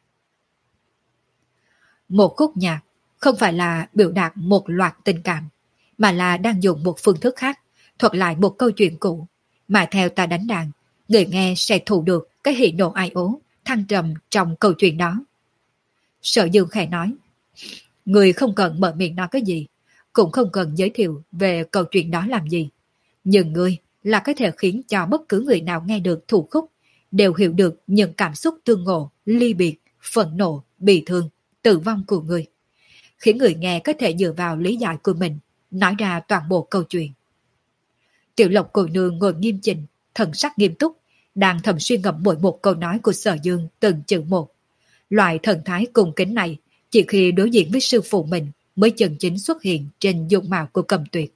Một khúc nhạc không phải là biểu đạt một loạt tình cảm, mà là đang dùng một phương thức khác thuật lại một câu chuyện cũ, mà theo ta đánh đàn, người nghe sẽ thụ được cái hỉ nộ ai ố, thăng trầm trong câu chuyện đó. Sở Dương khẽ nói, người không cần mở miệng nói cái gì, cũng không cần giới thiệu về câu chuyện đó làm gì. Nhưng ngươi là có thể khiến cho bất cứ người nào nghe được thủ khúc đều hiểu được những cảm xúc tương ngộ, ly biệt, phẫn nộ, bị thương, tử vong của ngươi. Khiến người nghe có thể dựa vào lý giải của mình, nói ra toàn bộ câu chuyện. Tiểu Lộc cô nương ngồi nghiêm chỉnh, thần sắc nghiêm túc, đang thầm suy ngẫm mỗi một câu nói của Sở Dương từng chữ một. Loại thần thái cung kính này chỉ khi đối diện với sư phụ mình mới chân chính xuất hiện trên dung mạo của Cầm Tuyệt.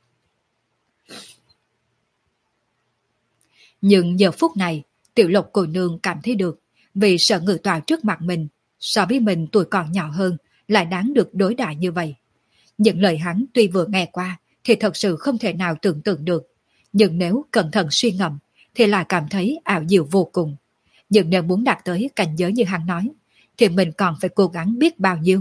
Nhưng giờ phút này, Tiểu Lộc cô nương cảm thấy được, vì Sở Ngự Tọa trước mặt mình, so với mình tuổi còn nhỏ hơn, lại đáng được đối đãi như vậy. Những lời hắn tuy vừa nghe qua, thì thật sự không thể nào tưởng tượng được. Nhưng nếu cẩn thận suy ngẫm, thì lại cảm thấy ảo diệu vô cùng. Nhưng nếu muốn đạt tới cảnh giới như hắn nói, thì mình còn phải cố gắng biết bao nhiêu.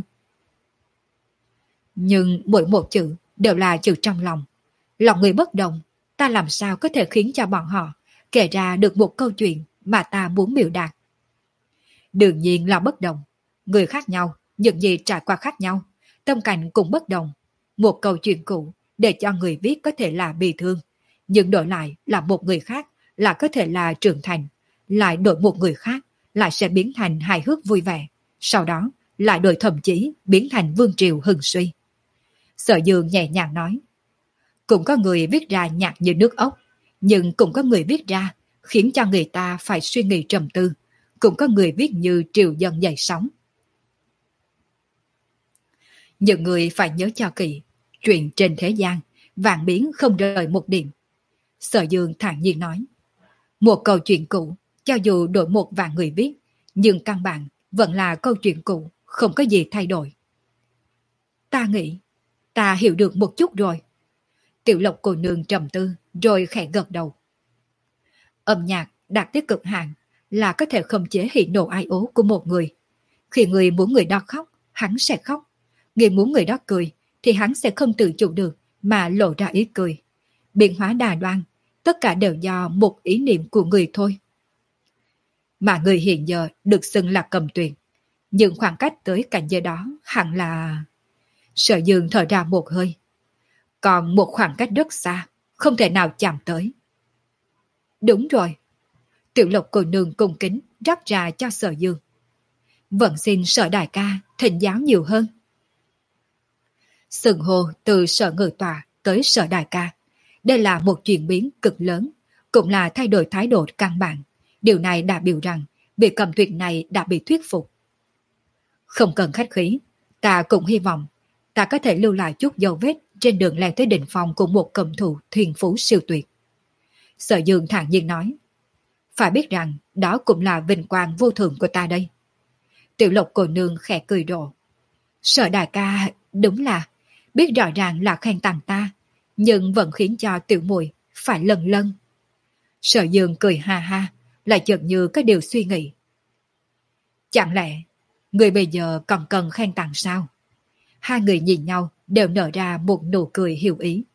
Nhưng mỗi một chữ đều là chữ trong lòng. Lòng người bất đồng, ta làm sao có thể khiến cho bọn họ kể ra được một câu chuyện mà ta muốn biểu đạt. Đương nhiên là bất đồng. Người khác nhau, những gì trải qua khác nhau, tâm cảnh cũng bất đồng. Một câu chuyện cũ để cho người viết có thể là bi thương, nhưng đổi lại là một người khác là có thể là trưởng thành, lại đổi một người khác lại sẽ biến thành hài hước vui vẻ, sau đó lại đổi thậm chí biến thành vương triều hưng suy. Sở Dương nhẹ nhàng nói, cũng có người viết ra nhạc như nước ốc, nhưng cũng có người viết ra khiến cho người ta phải suy nghĩ trầm tư. Cũng có người viết như triều dân dậy sóng. Những người phải nhớ cho kỹ, chuyện trên thế gian, vạn biến không rời một điểm. Sở Dương thản nhiên nói, một câu chuyện cũ, cho dù đổi một vạn người viết, nhưng căn bản vẫn là câu chuyện cũ, không có gì thay đổi. Ta nghĩ, ta hiểu được một chút rồi. Tiểu Lộc cô nương trầm tư, rồi khẽ gật đầu. Âm nhạc đạt tới cực hạn là có thể khống chế hỉ nộ ai ố của một người. Khi người muốn người đó khóc, hắn sẽ khóc. Người muốn người đó cười, thì hắn sẽ không tự chủ được mà lộ ra ý cười. Biến hóa đà đoan, tất cả đều do một ý niệm của người thôi. Mà người hiện giờ được xưng là Cầm Tuyền, nhưng khoảng cách tới cảnh giới đó hẳn là... Sở Dương thở ra một hơi. Còn một khoảng cách rất xa, không thể nào chạm tới. Đúng rồi. Tiểu Lộc cô nương cung kính rót ra cho Sở Dương. Vẫn xin Sở đại ca thỉnh giáo nhiều hơn. Xưng hô từ Sở ngự tòa tới Sở đại ca, đây là một chuyển biến cực lớn, cũng là thay đổi thái độ căn bản. Điều này đã biểu rằng vị Cầm Tuyền này đã bị thuyết phục. Không cần khách khí, ta cũng hy vọng ta có thể lưu lại chút dấu vết trên đường leo tới đỉnh phong của một cầm thủ thuyền phú siêu tuyệt. Sở Dương thản nhiên nói, phải biết rằng đó cũng là vinh quang vô thượng của ta đây. Tiểu Lộc cô nương khẽ cười rộ. Sở đại ca đúng là biết rõ ràng là khen tặng ta, nhưng vẫn khiến cho tiểu muội phải lần lân. Sở Dương cười ha ha, lại chợt như có điều suy nghĩ. Chẳng lẽ người bây giờ còn cần khen tặng sao? Hai người nhìn nhau đều nở ra một nụ cười hiểu ý.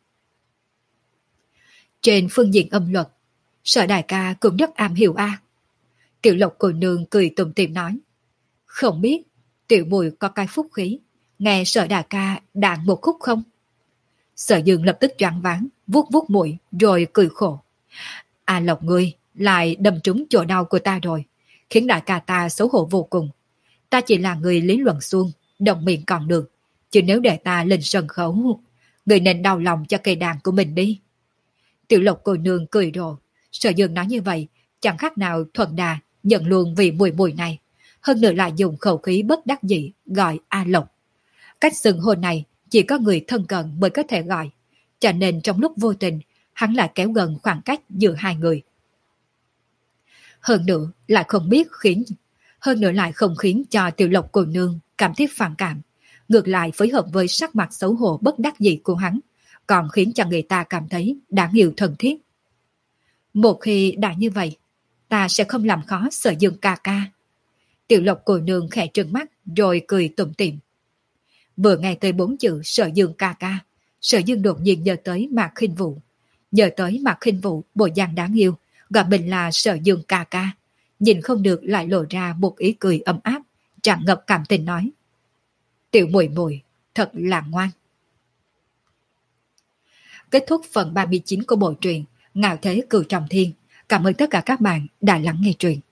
Trên phương diện âm luật, Sở đại ca cũng rất am hiểu a. Tiểu Lộc cô nương cười tủm tỉm nói, không biết tiểu muội có cái phúc khí, nghe Sở đại ca đàn một khúc không? Sở Dương lập tức choáng váng, vuốt vuốt mũi rồi cười khổ. À Lộc ngươi lại đâm trúng chỗ đau của ta rồi, khiến đại ca ta xấu hổ vô cùng. Ta chỉ là người lý luận suông, đồng miệng còn được, chứ nếu để ta lên sân khấu, người nên đau lòng cho cây đàn của mình đi. Tiểu Lộc cô nương cười rộ. Sở Dương nói như vậy chẳng khác nào thuận đà nhận luôn vị mùi mùi này, hơn nữa lại dùng khẩu khí bất đắc dĩ gọi A Lộc. Cách xưng hô này chỉ có người thân cận mới có thể gọi, cho nên trong lúc vô tình hắn lại kéo gần khoảng cách giữa hai người. Hơn nữa lại không biết khiến hơn nữa lại không khiến cho Tiểu Lộc cô nương cảm thấy phản cảm, ngược lại phối hợp với sắc mặt xấu hổ bất đắc dĩ của hắn, còn khiến cho người ta cảm thấy đáng yêu thân thiết. Một khi đã như vậy, ta sẽ không làm khó Sở Dương ca ca. Tiểu Lộc cô nương khẽ trừng mắt rồi cười tủm tỉm. Vừa nghe tới bốn chữ Sở Dương ca ca, Sở Dương đột nhiên nhớ tới Mạc Khinh Vũ, nhớ tới Mạc Khinh Vũ bộ dáng đáng yêu, gọi mình là Sở Dương ca ca, nhìn không được lại lộ ra một ý cười ấm áp, tràn ngập cảm tình nói: Tiểu muội muội thật là ngoan. Kết thúc phần ba mươi chín của bộ truyện Ngạo Thế Cửu Trọng Thiên. Cảm ơn tất cả các bạn đã lắng nghe truyện.